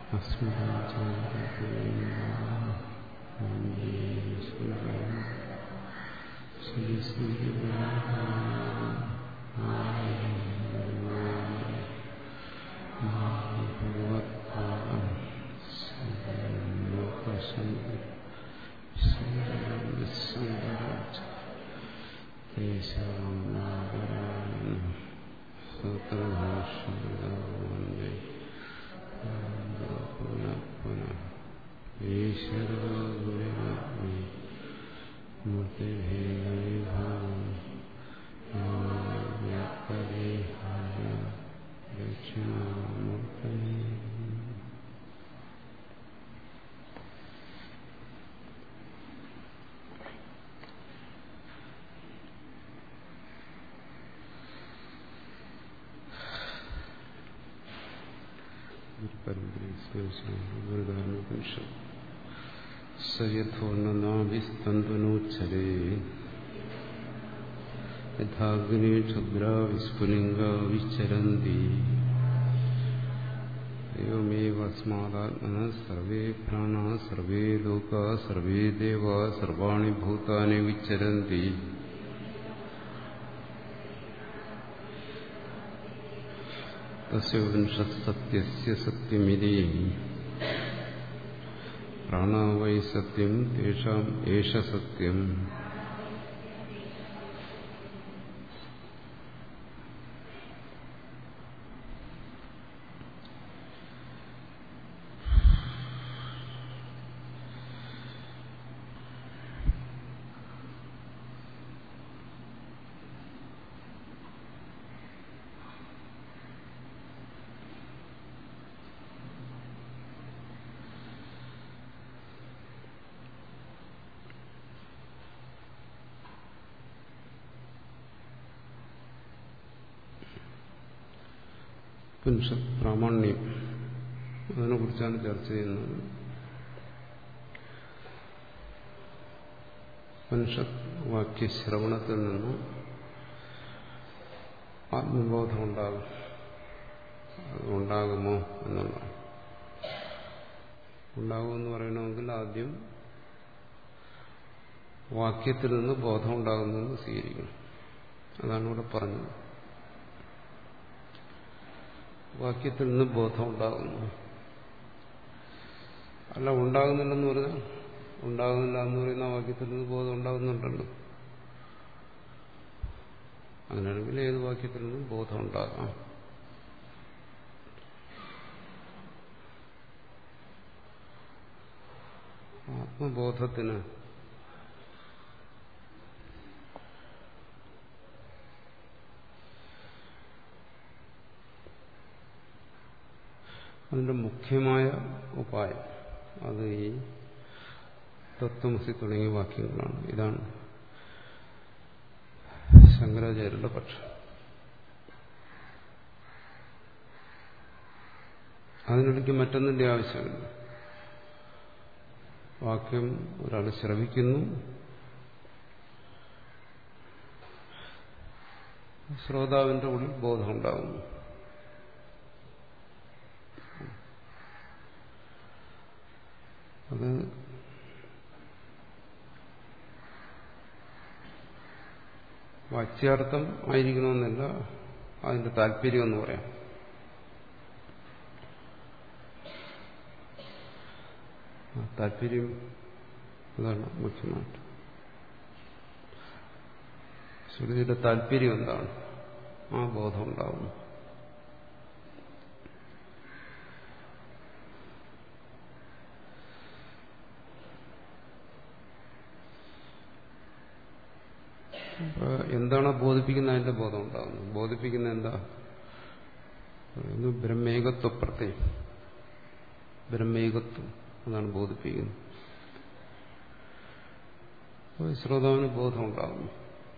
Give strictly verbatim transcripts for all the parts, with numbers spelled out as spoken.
സയഥോർണനാഭിസ്തന്തുനോച്ഛരേ യഥാഗ്നി ക്ഷുദ്രാ വിസ്ഫുലിംഗാ വിശ്ചരന്തി ഏവമേവസ്മാദാത്മനഃ സർവേ പ്രാണാഃ സർവേ ലോകാഃ സർവേ ദേവാഃ സർവാണി ഭൂതാനി വിശ്ചരന്തി തസ്യ വിംശത്സത്യസ്യ സത്യമിതി പ്രാണാ വൈ സത്യം തേഷാം ഏഷ സത്യം. പ്രാമാണ്യം അതിനെ കുറിച്ചാണ് ചർച്ച ചെയ്യുന്നത്. ഉപനിഷത്ത് വാക്യശ്രവണത്തിൽ നിന്ന് ആത്മബോധം ഉണ്ടാകും. അത് ഉണ്ടാകുമോ എന്നുള്ളതാണ്. ഉണ്ടാകുമെന്ന് പറയണമെങ്കിൽ ആദ്യം വാക്യത്തിൽ നിന്ന് ബോധം ഉണ്ടാകുന്നതെന്ന് സ്വീകരിക്കണം. അതാണ് ഇവിടെ പറഞ്ഞത്. വാക്യത്തിൽ നിന്ന് ബോധം ഉണ്ടാകുന്നു. അല്ല, ഉണ്ടാകുന്നില്ലെന്ന് പറഞ്ഞാൽ ഉണ്ടാകുന്നില്ല എന്ന് പറയുന്ന വാക്യത്തിൽ നിന്ന് ബോധം ഉണ്ടാകുന്നുണ്ടല്ലോ. അങ്ങനെയാണെങ്കിൽ ഏത് വാക്യത്തിൽ നിന്നും ബോധം ഉണ്ടാകാം. ആത്മബോധത്തിന് അതിന്റെ മുഖ്യമായ ഉപായം അത് ഈ തത്വമസി തുടങ്ങിയ വാക്യങ്ങളാണ്. ഇതാണ് ശങ്കരാചാര്യരുടെ പക്ഷം. അതിനിടയ്ക്ക് മറ്റൊന്നിന്റെ ആവശ്യമില്ല. വാക്യം ഒരാൾ ശ്രവിക്കുന്നു, ശ്രോതാവിന്റെ ഉള്ളിൽ ബോധമുണ്ടാകുന്നു. അത് വാച്യാർത്ഥം ആയിരിക്കണമെന്നില്ല, അതിന്റെ താല്പര്യം എന്ന് പറയാം. താല്പര്യം അതാണ് മുഖ്യമായിട്ട്. ശ്രുതിയുടെ താല്പര്യം എന്താണ്? ആ ബോധം ഉണ്ടാകുന്നു. എന്താണ് ബോധിപ്പിക്കുന്ന അതിന്റെ ബോധം ഉണ്ടാകുന്നത്? ബോധിപ്പിക്കുന്ന എന്താ? ബ്രഹ്മേകത്വ പ്രത്യം, ബ്രഹ്മേകത്വം അതാണ് ബോധിപ്പിക്കുന്നത്. ശ്രോതാവിന് ബോധം ഉണ്ടാകുന്നു.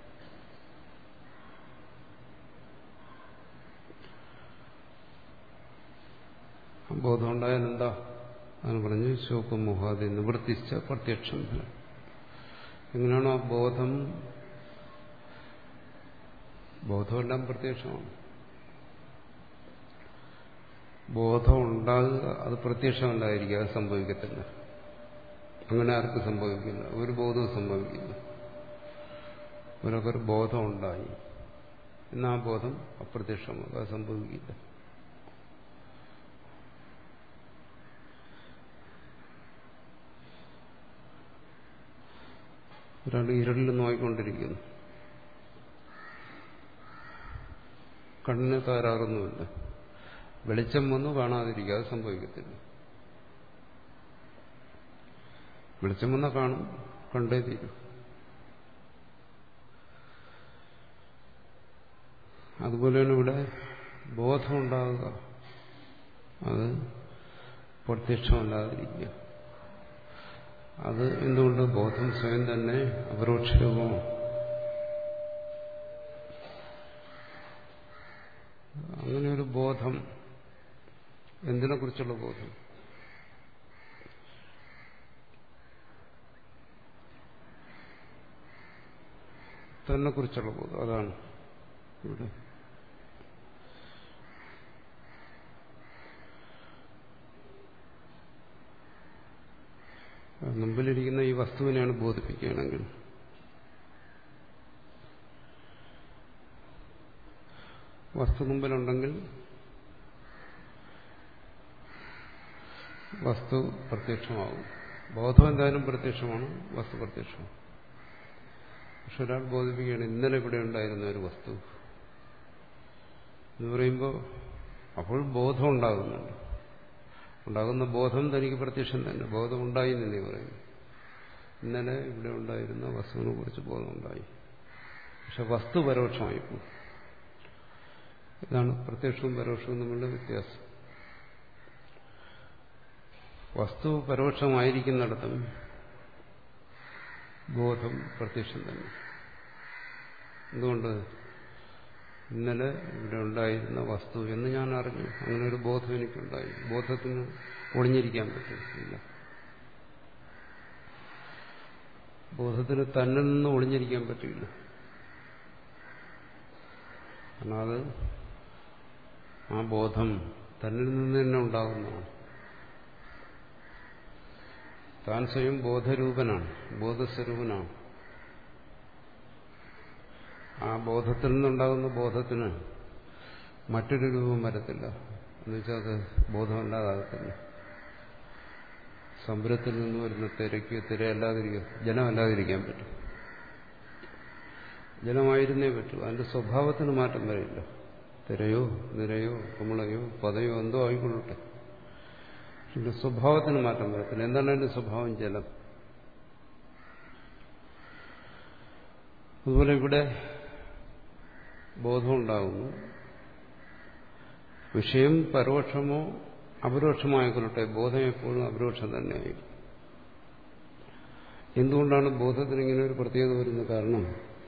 ബോധം ഉണ്ടായാൽ എന്താ? അതാണ് പറഞ്ഞ് ശോകം മോഹാദി നിവൃത്തിച്ച പ്രത്യക്ഷം. എങ്ങനെയാണോ ആ ബോധം, ബോധമെല്ലാം പ്രത്യക്ഷമാണ്. ബോധം ഉണ്ടാകുക അത് പ്രത്യക്ഷമല്ലായിരിക്കും, അത് സംഭവിക്കത്തില്ല. അങ്ങനെ ആർക്കും സംഭവിക്കില്ല, ഒരു ബോധവും സംഭവിക്കില്ല. ഒരൊക്കെ ബോധം ഉണ്ടായി എന്നാ ആ ബോധം അപ്രത്യക്ഷമാകും, അത് സംഭവിക്കില്ല. ഒരാൾ ഇരുളിൽ നോയിക്കൊണ്ടിരിക്കുന്നു, കണ്ണിന് തകരാറൊന്നുമില്ല, വെളിച്ചം വന്നു കാണാതിരിക്കുക, അത് സംഭവിക്കത്തില്ല. വെളിച്ചം വന്നാൽ കാണും, കണ്ടേ തീരും. അതുപോലെയാണ് ഇവിടെ ബോധം ഉണ്ടാകുക, അത് പ്രത്യക്ഷമല്ലാതിരിക്കുക. അത് എന്തുകൊണ്ട്? ബോധം സ്വയം തന്നെ അപരോക്ഷ രൂപമാണ്. അങ്ങനെ ഒരു ബോധം, എന്തിനെ കുറിച്ചുള്ള ബോധം? തന്നെ കുറിച്ചുള്ള ബോധം, അതാണ് ഇവിടെ. മുമ്പിലിരിക്കുന്ന ഈ വസ്തുവിനെയാണ് ബോധിപ്പിക്കുകയാണെങ്കിൽ വസ്തു മുമ്പിലുണ്ടെങ്കിൽ വസ്തു പ്രത്യക്ഷമാകും. ബോധം എന്തായാലും പ്രത്യക്ഷമാണ്, വസ്തു പ്രത്യക്ഷമാണ്. പക്ഷെ ഒരാൾ ബോധിപ്പിക്കുകയാണ് ഇന്നലെ ഇവിടെ ഉണ്ടായിരുന്ന ഒരു വസ്തു എന്ന് പറയുമ്പോൾ അപ്പോൾ ബോധം ഉണ്ടാകുന്നുണ്ട്. ഉണ്ടാകുന്ന ബോധം തനിക്ക് പ്രത്യക്ഷം തന്നെ. ബോധം ഉണ്ടായി എന്നേ പറയുന്നു. ഇന്നലെ ഇവിടെ ഉണ്ടായിരുന്ന വസ്തുവിനെ കുറിച്ച് ബോധമുണ്ടായി, പക്ഷെ വസ്തു പരോക്ഷമായിപ്പോകും. ഇതാണ് പ്രത്യക്ഷവും പരോക്ഷവും തമ്മിലുള്ള വ്യത്യാസം. വസ്തു പരോക്ഷമായിരിക്കുന്നിടത്തും ബോധം പ്രത്യക്ഷം തന്നെ. എന്തുകൊണ്ട്? ഇന്നലെ ഇവിടെ ഉണ്ടായിരുന്ന വസ്തു എന്ന് ഞാൻ അറിഞ്ഞു, അങ്ങനെ ഒരു ബോധം എനിക്കുണ്ടായി. ബോധത്തിന് ഒളിഞ്ഞിരിക്കാൻ പറ്റില്ല. ബോധത്തിന് തന്നിൽ നിന്ന് ഒളിഞ്ഞിരിക്കാൻ പറ്റില്ല. കാരണം അത് ആ ബോധം തന്നിൽ നിന്ന് തന്നെ ഉണ്ടാകുന്നതാണ്. താൻ സ്വയം ബോധരൂപനാണ്, ബോധസ്വരൂപനാണ്. ആ ബോധത്തിൽ നിന്നുണ്ടാകുന്ന ബോധത്തിന് മറ്റൊരു രൂപം വരത്തില്ല. എന്നുവെച്ചാൽ അത് ബോധമല്ലാതാകത്തില്ല. സമുദ്രത്തിൽ നിന്ന് വരുന്ന തിരയ്ക്ക് തിരയല്ലാതിരിക്കുക, ജലമല്ലാതിരിക്കാൻ പറ്റും. ജലമായിരുന്നേ പറ്റൂ. അതിന്റെ സ്വഭാവത്തിന് മാറ്റം വരില്ല. തിരയോ നിരയോ കുമിളയോ പതയോ എന്തോ ആയിക്കൊള്ളട്ടെ, ഇതിന്റെ സ്വഭാവത്തിന് മാറ്റം വരത്തില്ല. എന്താണ് അതിന്റെ സ്വഭാവം? ജലം. അതുപോലെ ഇവിടെ ബോധമുണ്ടാകുന്നു. വിഷയം പരോക്ഷമോ അപരോക്ഷമോ ആയിക്കൊള്ളട്ടെ, ബോധം എപ്പോഴും അപരോക്ഷം തന്നെയായിരിക്കും. എന്തുകൊണ്ടാണ് ബോധത്തിന് ഇങ്ങനെ ഒരു പ്രത്യേകത വരുന്നത്? കാരണം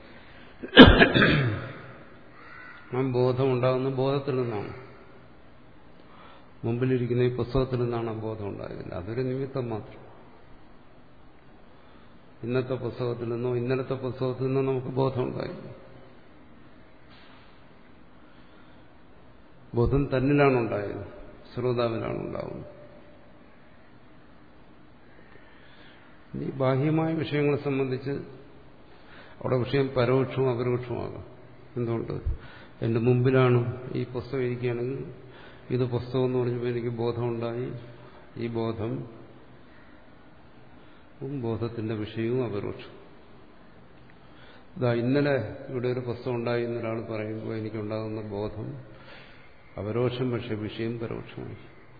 ആ ബോധം ഉണ്ടാകുന്ന ബോധത്തിൽ നിന്നാണ്. മുമ്പിലിരിക്കുന്ന ഈ പുസ്തകത്തിൽ നിന്നാണ് ആ ബോധം ഉണ്ടായതില്ല. അതൊരു നിമിത്തം മാത്രം. ഇന്നത്തെ പുസ്തകത്തിൽ നിന്നോ ഇന്നലത്തെ പുസ്തകത്തിൽ നിന്നോ നമുക്ക് ബോധം ഉണ്ടായില്ല. ബോധം തന്നിലാണ് ഉണ്ടായത്, ശ്രോതാവിലാണ് ഉണ്ടാകുന്നത്. ഈ ബാഹ്യമായ വിഷയങ്ങളെ സംബന്ധിച്ച് അവിടെ വിഷയം പരോക്ഷവും അപരോക്ഷവുമാകാം. എന്തുകൊണ്ട്? എന്റെ മുമ്പിലാണ് ഈ പുസ്തകം ഇരിക്കുകയാണെങ്കിൽ ഇത് പുസ്തകം എന്ന് പറഞ്ഞപ്പോൾ എനിക്ക് ബോധമുണ്ടായി. ഈ ബോധം ബോധത്തിന്റെ വിഷയവും അപരോക്ഷം. ഇതാ ഇന്നലെ ഇവിടെ ഒരു പുസ്തകം ഉണ്ടായി എന്നൊരാൾ പറയുമ്പോൾ എനിക്കുണ്ടാകുന്ന ബോധം അപരോക്ഷം, പക്ഷെ വിഷയം പരോക്ഷമായി.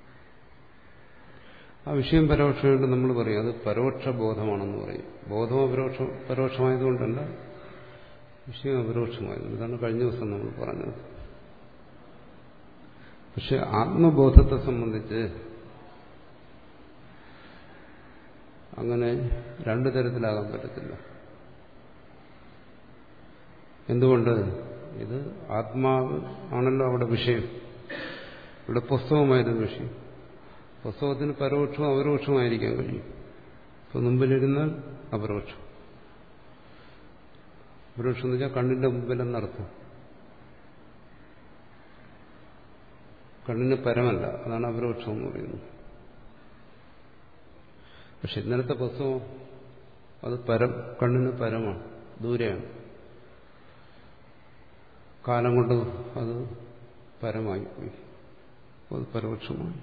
ആ വിഷയം പരോക്ഷമായിട്ട് നമ്മൾ പറയും അത് പരോക്ഷ ബോധമാണെന്ന് പറയും. ബോധം അപരോക്ഷ പരോക്ഷമായതുകൊണ്ടല്ല, വിഷയം അപരോക്ഷമായതുകൊണ്ട്. ഇതാണ് കഴിഞ്ഞ ദിവസം നമ്മൾ പറഞ്ഞത്. പക്ഷെ ആത്മബോധത്തെ സംബന്ധിച്ച് അങ്ങനെ രണ്ടു തരത്തിലാകാൻ പറ്റത്തില്ല. എന്തുകൊണ്ട്? ഇത് ആത്മാവ് ആണല്ലോ അവിടെ വിഷയം. ഇവിടെ പുസ്തകമായിരുന്നു വിഷയം. പുസ്തകത്തിന് പരോക്ഷവും അപരോക്ഷമായിരിക്കാൻ കഴിയും. ഇപ്പൊ മുമ്പിലിരുന്നാൽ അപരോക്ഷം. അപരോക്ഷം എന്ന് വെച്ചാൽ കണ്ണിന്റെ മുമ്പിലെന്നർത്ഥം. കണ്ണിന് പരമല്ല. അതാണ് അപരോക്ഷം എന്ന് പറയുന്നത്. പക്ഷെ ഇന്നലത്തെ പുസ്തകം അത് പരം, കണ്ണിന് പരമാണ്, ദൂരെയാണ്. കാലം കൊണ്ട് അത് പരമായിപ്പോയി, അത് പരോക്ഷമായി.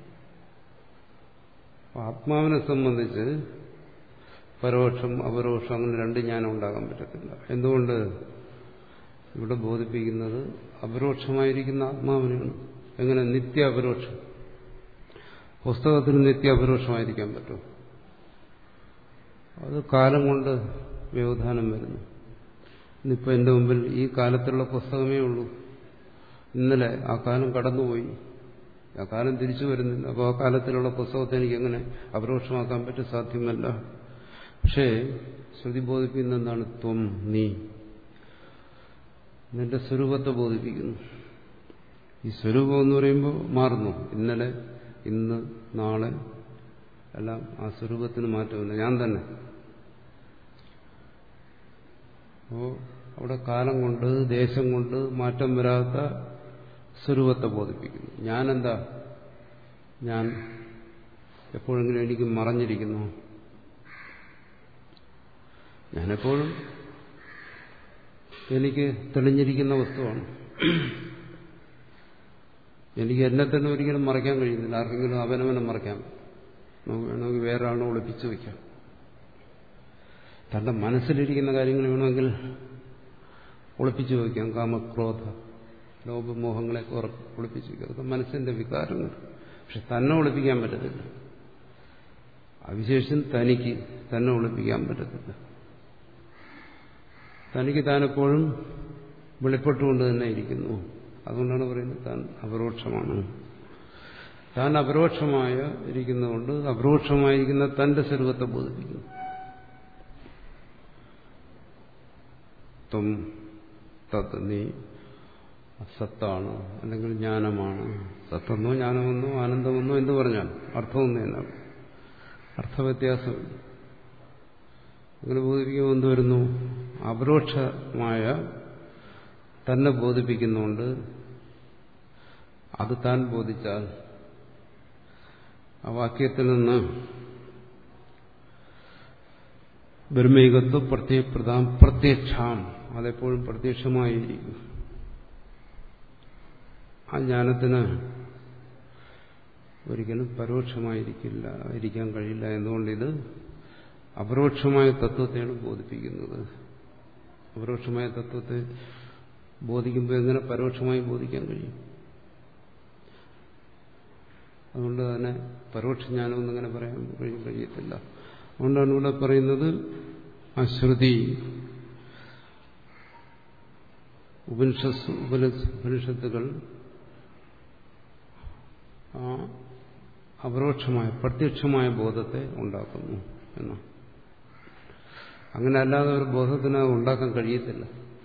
ആത്മാവിനെ സംബന്ധിച്ച് പരോക്ഷം അപരോക്ഷം അങ്ങനെ രണ്ട് ജ്ഞാനം ഉണ്ടാകാൻ പറ്റത്തില്ല. എന്തുകൊണ്ട്? ഇവിടെ ബോധിപ്പിക്കുന്നത് അപരോക്ഷമായിരിക്കുന്ന ആത്മാവിനാണ്. എങ്ങനെ? നിത്യ അപരോക്ഷം. പുസ്തകത്തിന് നിത്യ അപരോക്ഷമായിരിക്കാൻ പറ്റും? അത് കാലം കൊണ്ട് വ്യവധാനം വരുന്നു. ഇന്നിപ്പോൾ എൻ്റെ മുമ്പിൽ ഈ കാലത്തുള്ള പുസ്തകമേ ഉള്ളൂ. ഇന്നലെ ആ കാലം കടന്നുപോയി, ആ കാലം തിരിച്ചു വരുന്നില്ല. അപ്പോൾ ആ കാലത്തിലുള്ള പുസ്തകത്തെ എനിക്ക് എങ്ങനെ അപരോക്ഷമാക്കാൻ പറ്റും? സാധ്യമല്ല. പക്ഷേ ശ്രുതി ബോധിപ്പിക്കുന്ന എന്താണ്? ത്വം, നീ, നിന്റെ സ്വരൂപത്തെ ബോധിപ്പിക്കുന്നു. ഈ സ്വരൂപം എന്ന് പറയുമ്പോൾ മാറുന്നു. ഇന്നലെ, ഇന്ന്, നാളെ എല്ലാം ആ സ്വരൂപത്തിന് മാറ്റമില്ല, ഞാൻ തന്നെ. അപ്പോൾ അവിടെ കാലം കൊണ്ട് ദേശം കൊണ്ട് മാറ്റം വരാത്ത സ്വരൂപത്തെ ബോധിപ്പിക്കുന്നു. ഞാനെന്താ? ഞാൻ എപ്പോഴെങ്കിലും എനിക്ക് മറഞ്ഞിരിക്കുന്നു. ഞാനെപ്പോഴും എനിക്ക് തെളിഞ്ഞിരിക്കുന്ന വസ്തുവാണ്. എനിക്ക് എന്നെ തന്നെ ഒരിക്കലും മറയ്ക്കാൻ കഴിയുന്നില്ല. ആർക്കെങ്കിലും അവനവനെ മറയ്ക്കാൻ നമുക്ക് വേണമെങ്കിൽ വേറെ ആളിനെ ഒളിപ്പിച്ചു വയ്ക്കാം. തന്റെ മനസ്സിലിരിക്കുന്ന കാര്യങ്ങൾ വേണമെങ്കിൽ ഒളിപ്പിച്ചു വയ്ക്കാം. കാമക്രോധ ലോപമോഹങ്ങളെ ഒളിപ്പിച്ചു വയ്ക്കാം. അതൊക്കെ മനസ്സിന്റെ വികാരങ്ങൾ. പക്ഷെ തന്നെ ഒളിപ്പിക്കാൻ പറ്റത്തില്ല. അവിശേഷം തനിക്ക് തന്നെ ഒളിപ്പിക്കാൻ പറ്റത്തില്ല. തനിക്ക് താനെപ്പോഴും വെളിപ്പെട്ടുകൊണ്ട് തന്നെ ഇരിക്കുന്നു. അതുകൊണ്ടാണ് പറയുന്നത് താൻ അപരോക്ഷമാണ്. താൻ അപരോക്ഷമായ ഇരിക്കുന്നതുകൊണ്ട് അപരോക്ഷമായിരിക്കുന്ന തന്റെ സ്വരൂപത്തെ ബോധിപ്പിക്കുന്നു. ത്വം തത്, നീ സത്താണ്, അല്ലെങ്കിൽ ജ്ഞാനമാണ്. സത്തെന്നോ ജ്ഞാനമെന്നോ ആനന്ദമെന്നോ എന്ത് പറഞ്ഞാൽ അർത്ഥമൊന്നും എന്നാണ്, അർത്ഥവ്യത്യാസം. അങ്ങനെ ബോധിപ്പിക്കുമ്പോൾ എന്ത് വരുന്നു? അപരോക്ഷമായ തന്നെ ബോധിപ്പിക്കുന്നുണ്ട്. അത് താൻ ബോധിച്ചാൽ ആ വാക്യത്തിൽ നിന്ന് ബ്രഹ്മൈകത്വ പ്രത്യപ്രദാം പ്രത്യക്ഷാം, അതെപ്പോഴും പ്രത്യക്ഷമായിരിക്കും. ആ ജ്ഞാനത്തിന് ഒരിക്കലും പരോക്ഷമായിരിക്കില്ല, ഇരിക്കാൻ കഴിയില്ല. എന്തുകൊണ്ടിത് അപരോക്ഷമായ തത്വത്തെയാണ് ബോധിപ്പിക്കുന്നത്. അപരോക്ഷമായ തത്വത്തെ ബോധിക്കുമ്പോൾ എങ്ങനെ പരോക്ഷമായി ബോധിക്കാൻ കഴിയും? അതുകൊണ്ട് തന്നെ പരോക്ഷജ്ഞാനം എന്നങ്ങനെ പറയാൻ കഴിയത്തില്ല. അതുകൊണ്ടാണ് ഇവിടെ പറയുന്നത് അശ്രുതി ഉപനിഷത്ത് ഉപനിഷത്തുകൾ ആ അപരോക്ഷമായ പ്രത്യക്ഷമായ ബോധത്തെ ഉണ്ടാക്കുന്നു എന്നാണ്. അങ്ങനെ അല്ലാതെ ഒരു ബോധത്തിന് ഉണ്ടാക്കാൻ കഴിയത്തില്ല.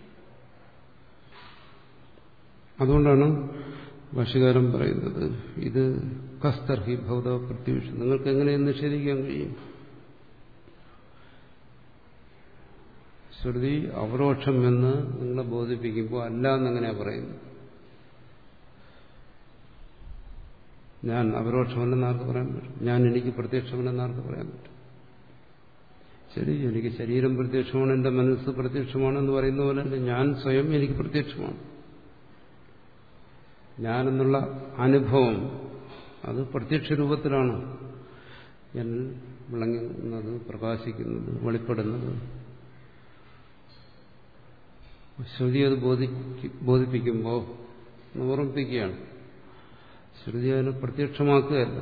അതുകൊണ്ടാണ് ഭാഷ്യകാരൻ പറയുന്നത് ഇത് കസ്തർഹി ഭൗത പ്രത്യുഷം, നിങ്ങൾക്ക് എങ്ങനെ നിഷേധിക്കാൻ കഴിയും? ശ്രുതി അപരോക്ഷം എന്ന് നിങ്ങളെ ബോധിപ്പിക്കുമ്പോൾ അല്ല എന്നെങ്ങനെയാ പറയുന്നത്? ഞാൻ അപരോക്ഷമല്ലെന്ന് ആർക്ക് പറയാൻ പറ്റും? ഞാൻ എനിക്ക് പ്രത്യക്ഷമല്ലെന്ന് ആർക്ക് പറയാൻ പറ്റും? ശരി, എനിക്ക് ശരീരം പ്രത്യക്ഷമാണ്, എന്റെ മനസ്സ് പ്രത്യക്ഷമാണെന്ന് പറയുന്ന പോലെ തന്നെ ഞാൻ സ്വയം എനിക്ക് പ്രത്യക്ഷമാണ്. ഞാനെന്നുള്ള അനുഭവം അത് പ്രത്യക്ഷ രൂപത്തിലാണ് ഞാൻ വിളങ്ങുന്നത്, പ്രകാശിക്കുന്നത്, വെളിപ്പെടുന്നത്. ശ്രുതി അത് ബോധിപ്പിക്കുമ്പോൾ ഓർമ്മിപ്പിക്കുകയാണ്. ശ്രുതി അതിനെ പ്രത്യക്ഷമാക്കുകയല്ല,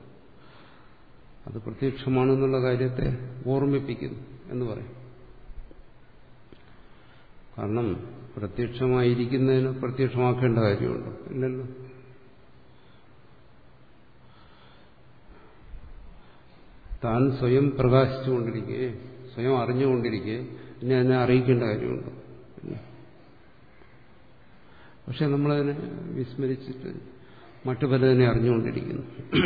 അത് പ്രത്യക്ഷമാണെന്നുള്ള കാര്യത്തെ ഓർമ്മിപ്പിക്കുന്നു എന്ന് പറയും. കാരണം പ്രത്യക്ഷമായിരിക്കുന്നതിന് പ്രത്യക്ഷമാക്കേണ്ട കാര്യമുണ്ടോ? ഇല്ലല്ലോ. താൻ സ്വയം പ്രകാശിച്ചുകൊണ്ടിരിക്കെ, സ്വയം അറിഞ്ഞുകൊണ്ടിരിക്കെ ഇനി അതിനെ അറിയിക്കേണ്ട കാര്യമുണ്ടോ? ഇല്ല. പക്ഷെ നമ്മളതിനെ വിസ്മരിച്ചിട്ട് മറ്റു പലതിനെ അറിഞ്ഞുകൊണ്ടിരിക്കുന്നു.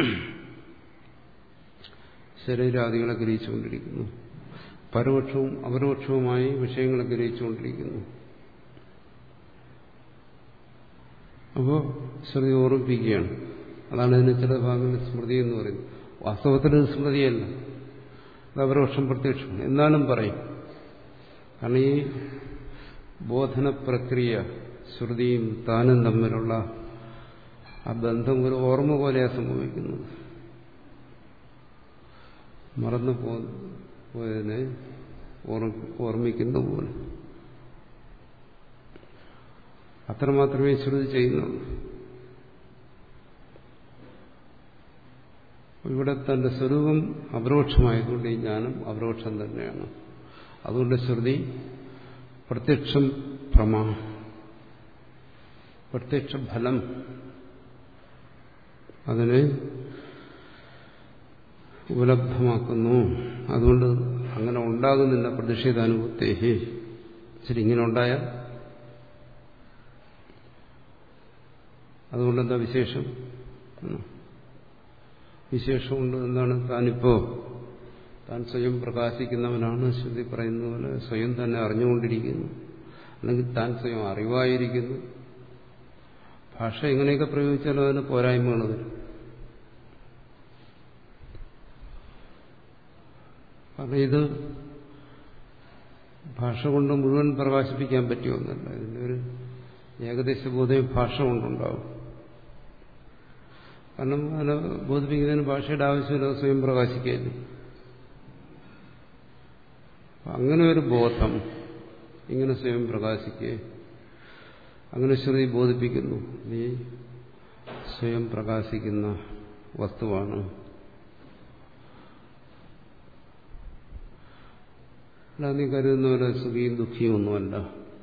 ശരീരാദികളെ ഗ്രഹിച്ചുകൊണ്ടിരിക്കുന്നു, പരോക്ഷവും അപരോക്ഷവുമായി വിഷയങ്ങളെ ഗ്രഹിച്ചുകൊണ്ടിരിക്കുന്നു. അപ്പോൾ ശ്രുതി ഓർമ്മിപ്പിക്കുകയാണ് അതാണ് ഇതിന് ചില ഭാഗങ്ങളിൽ സ്മൃതി എന്ന് പറയുന്നത്. വാസ്തവത്തിൽ ഇത് സ്മൃതിയല്ല, അത് അപരോക്ഷം പ്രത്യക്ഷം എന്നാലും പറയും. കാരണം ഈ ബോധന പ്രക്രിയ ശ്രുതിയും താനും തമ്മിലുള്ള ആ ബന്ധം ഒരു ഓർമ്മ പോലെയാണ് സംഭവിക്കുന്നത്. മറന്നു പോയതിനെ ഓർമ്മിക്കുന്ന പോലെ അത്രമാത്രമേ ശ്രുതി ചെയ്യുന്നുള്ളൂ. ഇവിടെ തന്റെ സ്വരൂപം അപരോക്ഷമായതുകൊണ്ട് ഈ ജ്ഞാനം അപരോക്ഷം തന്നെയാണ്. അതുകൊണ്ട് ശ്രുതി പ്രത്യക്ഷം പ്രമാ പ്രത്യക്ഷ ഫലം അതിനെ ഉപലബ്ധമാക്കുന്നു. അതുകൊണ്ട് അങ്ങനെ ഉണ്ടാകുന്നില്ല പ്രതിഷേധാനുഭൂത്തേഹി. ശരി, ഇങ്ങനെ ഉണ്ടായാൽ അതുകൊണ്ടെന്താ വിശേഷം? വിശേഷമുണ്ട്. എന്താണ്? താനിപ്പോ താൻ സ്വയം പ്രകാശിക്കുന്നവനാണ്. ശ്രുതി പറയുന്ന പോലെ സ്വയം തന്നെ അറിഞ്ഞുകൊണ്ടിരിക്കുന്നു, അല്ലെങ്കിൽ താൻ സ്വയം അറിവായിരിക്കുന്നു. ഭാഷ എങ്ങനെയൊക്കെ പ്രയോഗിച്ചാലും അതിന് പോരായ്മകൾ വരും. കാരണം ഇത് ഭാഷ കൊണ്ട് മുഴുവൻ പ്രകാശിപ്പിക്കാൻ പറ്റിയൊന്നല്ല. ഇതിൻ്റെ ഒരു ഏകദേശ ബോധം ഭാഷ കൊണ്ടുണ്ടാവും. കാരണം അതിനെ ബോധിപ്പിക്കുന്നതിന് ഭാഷയുടെ ആവശ്യമില്ല, സ്വയം പ്രകാശിക്കുകയല്ലേ. അങ്ങനെ ഒരു ബോധം ഇങ്ങനെ സ്വയം പ്രകാശിക്കുക, അങ്ങനെ ശ്രുതി ബോധിപ്പിക്കുന്നു. നീ സ്വയം പ്രകാശിക്കുന്ന വസ്തുവാണ്. അല്ല നീ കരുതുന്ന പോലെ സുഖിയും ദുഃഖിയും ഒന്നുമല്ല